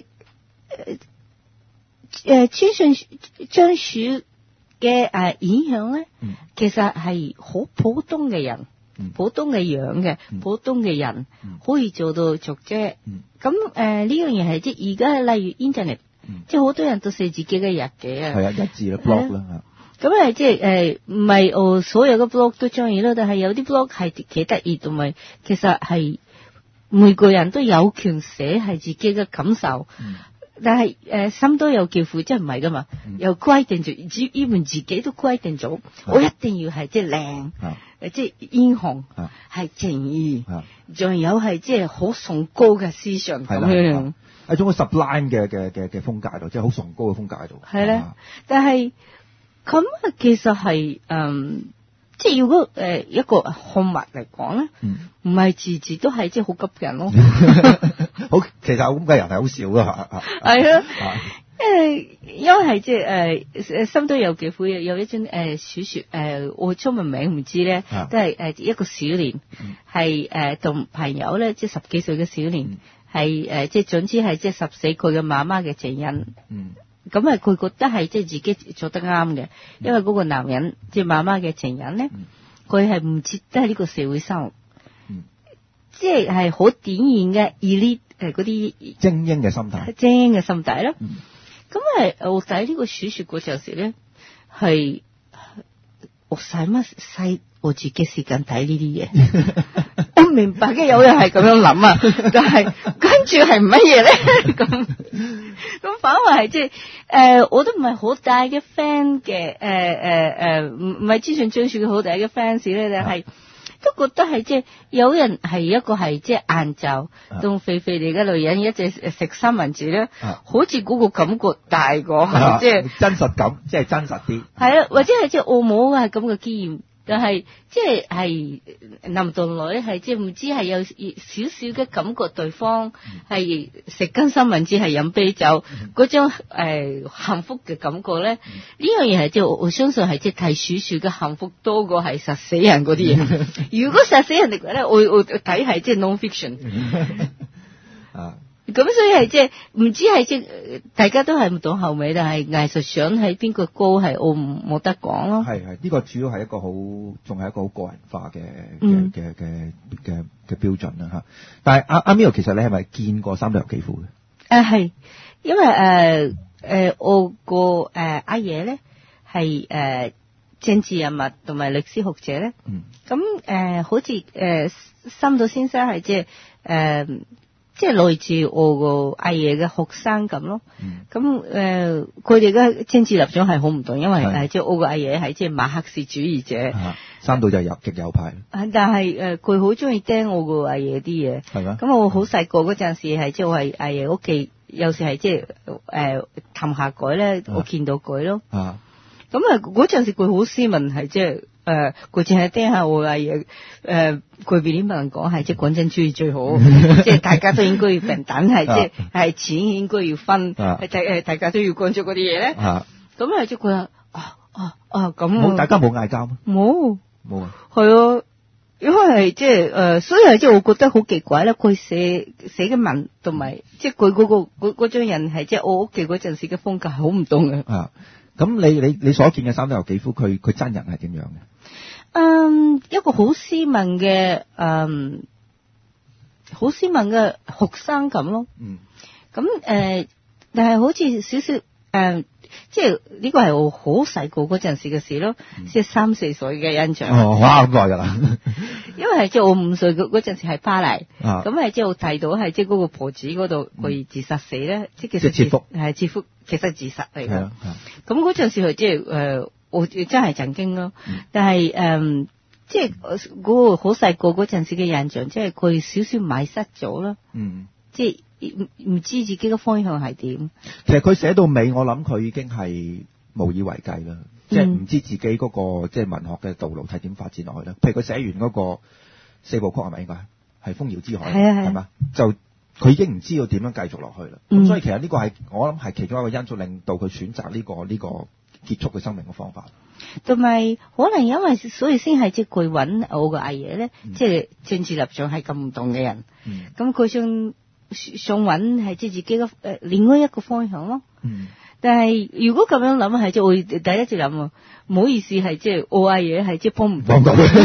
誒誒村上春樹嘅誒影響咧，嗯、其實係好普通嘅人，嗯、普通嘅樣嘅，嗯、普通嘅人、嗯、可以做到作者。咁誒呢樣嘢係即係而家例如 internet，、嗯、即係好多人都寫自己嘅日記啊， 係啊，日誌啦 blog 啦嚇。 咁誒即係誒唔係哦，所有嘅 blog 都中意咯，但係有啲 blog 係幾得意，同埋其實係每個人都有權寫係自己嘅感受。嗯、但係誒三島由紀夫即係唔係噶嘛，嗯、又規定住，只依門自己都規定咗，嗯、我一定要係即係靚，誒即係英雄，係正義，仲有係即係好崇高嘅思想咁樣， 一種 sublime 嘅嘅嘅嘅風格度，即係好崇高嘅風格喺度。 係咧，但係。咁啊，其實係嗯，即係如果誒、呃、一個刊物嚟講咧，唔係次次都係即係好急人咯。 好，其實咁嘅人係好少噶嚇。係啊， 因為因為係即係誒三島由紀夫有一張誒、呃、小説誒、呃，我中文名唔知咧，啊、都係誒一個少年係誒同朋友咧，即係十幾歲嘅少年係誒即係總之係即係十四佢嘅媽媽嘅情人。嗯。咁啊，佢覺得係即係自己做得啱嘅，因為嗰個男人即係媽媽嘅情人咧，佢係唔值得喺呢個社會生活，嗯、即係係好典型嘅 elite 誒嗰啲精英嘅心態， 精英嘅心態咯。咁啊、嗯，我睇呢個小説嗰陣時咧，係我使乜嘥我自己時間睇呢啲嘢？我明白嘅，有人係咁樣諗啊，但係跟住係乜嘢咧？咁。咁反為係即係誒，我都唔係好大嘅 fan 嘅，誒誒誒，唔唔係村上春樹嘅好大嘅 fans 咧，但係都覺得係即係有人係一個係即係晏晝同肥肥哋嘅女人一直食三文治咧，啊、好似嗰個感覺大過，即係、啊、 真實感，即係真實啲。 係啊，或者係即係我冇係咁嘅經驗。但係即係係男同女係即係唔知係有少少嘅感覺，對方係食根三文治係飲啤酒嗰種誒幸福嘅感覺咧，呢樣嘢係即係我相信係即係睇小說嘅幸福多過係實死人嗰啲嘢。如果實死人嚟講咧，我我睇係即係 non-fiction。啊。咁所以係即係唔知係即係大家都係唔懂後尾，但係藝術上喺邊個高係我唔冇得講咯。係係呢個主要係一個好，仲係一個好個人化嘅嘅嘅嘅嘅嘅標準啦嚇。但係阿阿 Mio 其實你係咪見過三島由紀夫嘅？ 誒係，因為誒誒、呃、我個誒阿爺咧係誒政治人物同埋歷史學者咧。嗯。咁誒、呃、好似誒三島先生係即係誒。呃即係類似我個阿爺嘅學生咁咯，咁誒佢哋嘅政治立場係好唔同，因為誒即係我個阿爺係即係馬克思主義者， 啊、三島就入極右派。 但係誒佢好中意聽我個阿爺啲嘢，係咩？咁我好細個嗰陣時係即係我係阿爺屋企，有時係即係誒氹下佢咧，我見到佢咯。啊，咁啊嗰陣時佢好斯文，係即係。誒，佢淨係聽下我阿爺，誒，佢俾啲人講係即係講真主義最好，即係大家都應該要平等，係即係係錢應該要分，係誒大家都要講咗嗰啲嘢咧。咁係即係佢話，啊啊啊咁。冇，大家冇嗌交咩？ 冇， 冇啊。 係啊，因為係即係誒，所以係即係我覺得好奇怪咧。佢寫寫嘅文同埋即係佢嗰個嗰嗰種人係即係我屋企嗰陣時嘅風格係好唔同嘅。 啊，咁你你你所見嘅三島由紀夫，佢佢真人係點樣嘅？ 嗯，一個好斯文嘅嗯，好斯文嘅學生咁咯。 嗯。 咁誒、呃，但係好似少少誒，即係呢個係我好細個嗰陣時嘅事咯，即係三四歲嘅印象。 哦，哇咁耐㗎啦！ 因為係即係我五歲嗰嗰陣時喺巴黎， 咁係即係我睇到係即係嗰個婆子嗰度佢自殺死咧，即係其實切腹係切腹，其實自殺嚟㗎。 係啊， 咁嗰陣時佢即係誒，我真係震驚咯。嗯、但係誒、呃，即係嗰個好細個嗰陣時嘅印象，即係佢少少迷失咗啦。嗯，即係。唔唔知自己嘅方向係點？ 其實佢寫到尾，我諗佢已經係無以為繼啦，嗯、即係唔知自己嗰、那個即係文學嘅道路係點發展落去啦。譬如佢寫完嗰個四部曲係咪應該係風謠之海？ 係啊係嘛？就佢已經唔知道點樣繼續落去啦。咁、嗯、所以其實呢個係我諗係其中一個因素，令到佢選擇呢、這個呢、這個結束佢生命嘅方法。 同埋可能因為所以先係即係佢揾我個阿爺咧，即係政治立場係咁唔同嘅人。咁佢、嗯、想。想揾係即係自己嘅誒另外一個方向咯。嗯。但係如果咁樣諗係即係我第一次諗，唔好意思係即係我阿爺係即係幫唔幫到佢。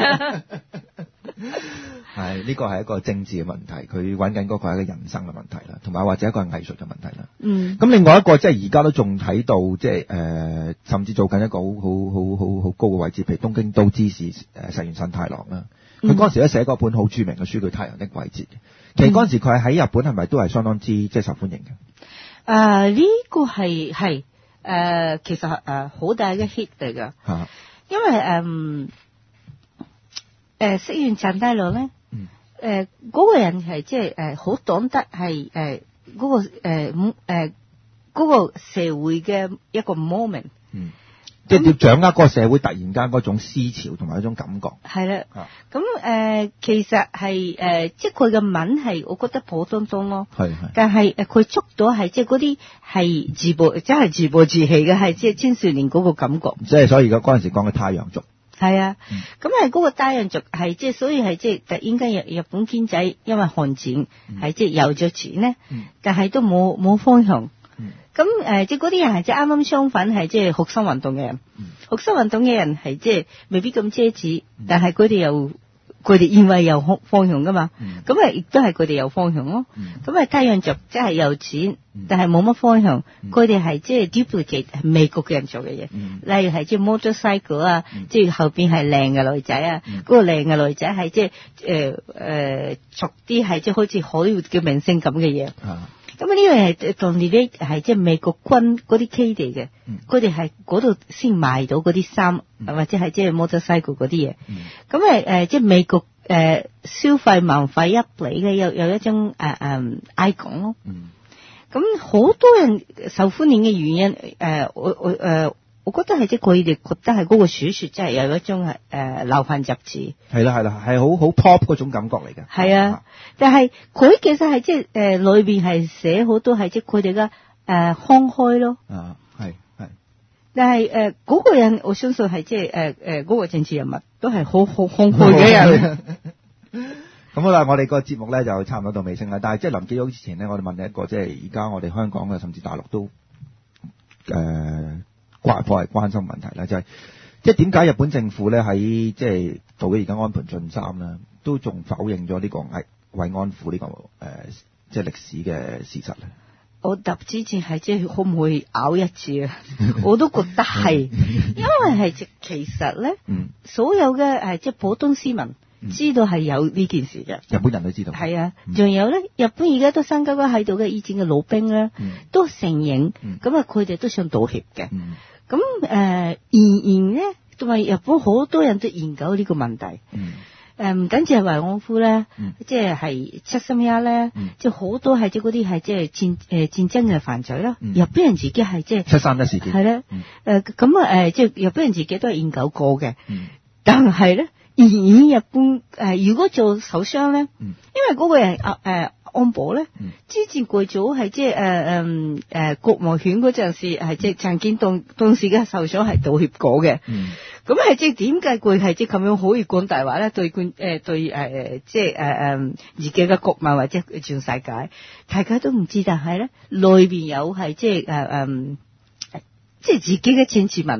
係呢個係一個政治嘅問題，佢揾緊嗰個係一個人生嘅問題啦，同埋或者一個係藝術嘅問題啦。嗯。咁另外一個即係而家都仲睇到即係誒，甚至做緊一個好好好好好高嘅位置，譬如東京都知事誒石原慎太郎啦。佢嗰陣時咧寫過本好著名嘅書叫《太陽的季節》。其實嗰陣時佢喺日本係咪都係相當之即係受歡迎嘅？ 誒呢個係係誒其實誒好大嘅 hit 嚟㗎。嚇！因為誒誒石原慎太郎咧，誒嗰個人係即係誒好懂得係誒嗰個誒誒嗰個社會嘅一個 moment。嗯。 即係要掌握嗰個社會突然間嗰種思潮同埋一種感覺。 係啦。咁誒、呃，其實係誒、呃，即係佢嘅文係，我覺得普通通咯。係係。但係誒，佢捉到係即係嗰啲係自暴，真係自暴自棄嘅，係即係青少年嗰個感覺。 即係所以而家嗰陣時講嘅太陽族。 係啊。咁係嗰個太陽族係即係，所以係即係突然間日日本經濟因為韓戰係即係有咗錢咧，嗯、但係都冇冇方向。咁誒、呃，即係嗰啲人係即係啱啱相反，係即係學生運動嘅人。嗯、學生運動嘅人係即係未必咁奢侈，嗯、但係佢哋又佢哋因為有方向噶嘛。咁啊、嗯，亦都係佢哋有方向咯。咁啊、嗯，太陽族即係有錢，嗯、但係冇乜方向。佢哋係即係 duplicate 美國嘅人做嘅嘢，嗯、例如係即係 motorcycle 啊，嗯、即係後邊係靚嘅女仔啊，嗰、嗯、個靚嘅女仔係即係誒誒，俗啲係即係好似好萊塢嘅明星咁嘅嘢。啊咁啊！呢樣係當年啲係即係美國軍嗰啲基地嘅，佢哋係嗰度先賣到嗰啲衫，嗯、或者係即係 motorcycle 嗰啲嘢。咁誒誒，即係美國誒、呃、消費文化一嚟嘅，有有一種誒誒 icon 咯。咁好、嗯、多人受歡迎嘅原因誒、呃，我我誒。呃我覺得係即係佢哋覺得係嗰個小說真係有一種係誒流行雜誌，係啦係啦，係好好 pop 嗰種感覺嚟嘅。係啊，啊但係佢其實係即係誒裏邊係寫好多係即係佢哋嘅誒慷慨咯。啊，係係。但係誒嗰個人，我相信係即係誒誒嗰個政治人物都係好好慷慨嘅人。 咁好啦，我哋個節目咧就差唔多到尾聲啦。但係即係臨結束之前呢，我哋問你一個即係而家我哋香港嘅甚至大陸都誒。呃關係關心問題啦，就係即係點解日本政府咧喺即係到咗而家安倍晉三啦，都仲否認咗呢個慰慰安婦呢個誒即係歷史嘅事實咧？ 我答之前係即係可唔可以咬一次啊？我都覺得係，因為係即其實咧，嗯、所有嘅誒即係普通市民知道係有呢件事嘅， 日本人都知道。係啊， 仲、嗯、有咧，日本而家都新加坡喺度嘅以前嘅老兵咧，嗯、都承認，咁啊佢哋都想道歉嘅。嗯咁誒，然然咧，同埋日本好多人都研究呢個問題。嗯。誒，唔僅止係慰安婦咧，即係係七三一咧，即係好多係即嗰啲係即係戰誒戰爭嘅犯罪啦。日本人自己係即係七三一事件。 係咧。誒，咁啊誒，即係日本人自己都係研究過嘅。嗯。但係咧，然然日本誒，如果做首相咧，因為嗰個人啊誒。安保咧，之前過早係即係誒誒誒國務院嗰陣時係即係曾經當當時嘅首相係道歉過嘅，咁係即係點解佢係即係咁樣可以講大話咧？對官誒對誒即係誒誒自己嘅國民或者全世界，大家都唔知，但係咧內邊有係即係誒誒即係自己嘅政治問題。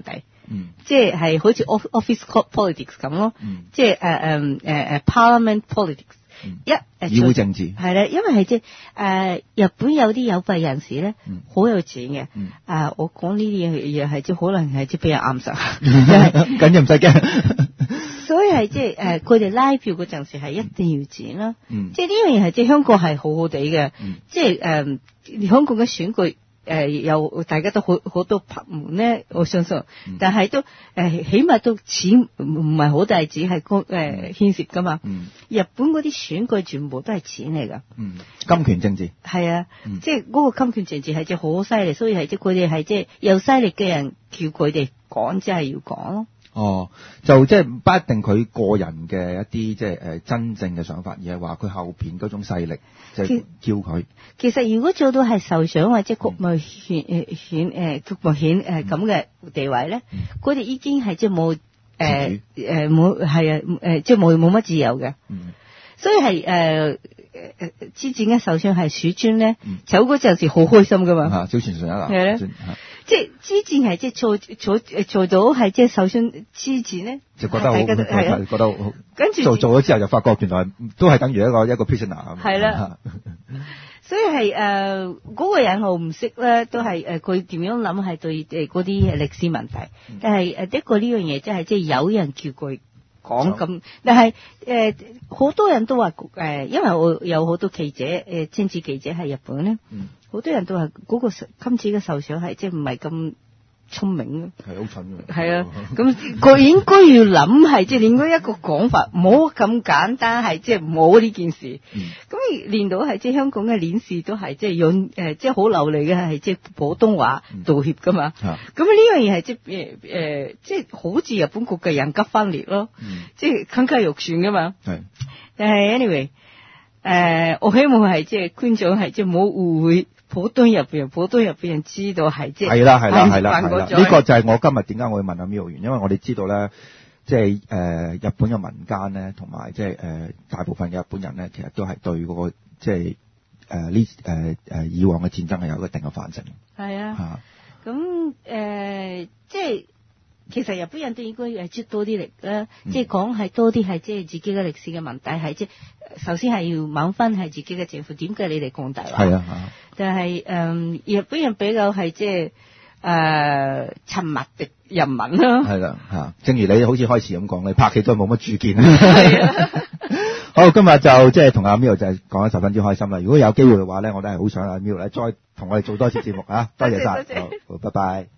嗯、即係係好似 office politics 咁咯，嗯、即係誒誒誒誒 parliament politics。 嗯、 一誒議會政治係啦，因為係即係誒日本有啲有幣人士咧，好、嗯、有錢嘅。誒、嗯呃，我講呢啲嘢嘢係即係可能係即係俾人暗殺， 咁就唔使驚。 所以係即係誒，佢哋拉票嗰陣時係一定要錢啦。嗯、即係呢樣嘢係即係香港係好好地嘅，嗯、即係誒、呃、香港嘅選舉。誒、呃，有大家都好好多拍門咧，我相信，嗯、但係都誒、呃，起碼都錢唔唔係好大，只係誒牽涉噶嘛。嗯、日本嗰啲選舉全部都係錢嚟噶。嗯， 金權政治係啊，嗯、即係嗰個金權政治係即係好犀利，所以係即係佢哋係即係有勢力嘅人叫佢哋講，即係要講咯。 哦，就即係唔一定佢個人嘅一啲即係誒真正嘅想法，而係話佢後邊嗰種勢力就係叫佢。 其實如果做到係首相或者國務卿誒卿誒國務卿誒咁嘅地位咧，佢哋、嗯、已經係即係冇誒誒冇係啊誒即係冇冇乜自由嘅。嗯、所以係誒誒之前嘅首相係鼠尊咧，嗯、走嗰陣時好開心噶嘛。 嚇，小泉純一郎。 係咧。即係之前係即係做做做到係即係首相之前咧， 就覺得好係啊，覺得好。 跟住做做咗之後就發覺原來都係等於一個一個 prisoner 咁。 係啦，所以係誒嗰個人我唔識咧，都係誒佢點樣諗係對誒嗰啲歷史問題，嗯、但係誒的確呢樣嘢即係即係有人叫佢講咁，但係誒好多人都話誒、呃，因為我有好多記者誒、呃、政治記者喺日本咧。嗯好多人都話嗰個今次嘅首相係即係唔係咁聰明咯， 係好蠢嘅。 係啊，咁佢應該要諗係即係應該一個講法，唔好咁簡單係即係冇呢件事。咁練、嗯、到係即係香港嘅領事都係即係用誒即係好流利嘅係即係普通話道歉噶嘛。咁呢、嗯、樣嘢係即係誒誒即係好似日本國嘅人格分裂咯，嗯、即係更加肉酸噶嘛。係、嗯，但係 anyway 誒、呃，我希望係即係觀眾係即係冇誤會。普通入邊，普通入邊人知道係即係係啦係啦係啦係啦，呢個就係我今日點解我會問阿 Mio 原因，因為我哋知道咧，即係誒日本嘅民間咧，同埋即係誒大部分嘅日本人咧，其實都係對嗰個即係誒呢誒誒以往嘅戰爭係有一定嘅反省。係啊，嚇咁誒即係。其實日本人都應該誒出多啲力啦，嗯、即係講係多啲係即係自己嘅歷史嘅問題，係即係首先係要問翻係自己嘅政府點解你哋講大話？係啊，但係誒、呃、日本人比較係即係誒沉默的人民啦。係啦嚇，正如你好似開始咁講，你拍戲都係冇乜主見。係啊，好，今日就即係同阿 Mio 就係講得十分之開心啦。如果有機會嘅話咧，我都係好想阿 Mio 咧再同我哋做多次節目啊！多謝晒，好，好，拜拜。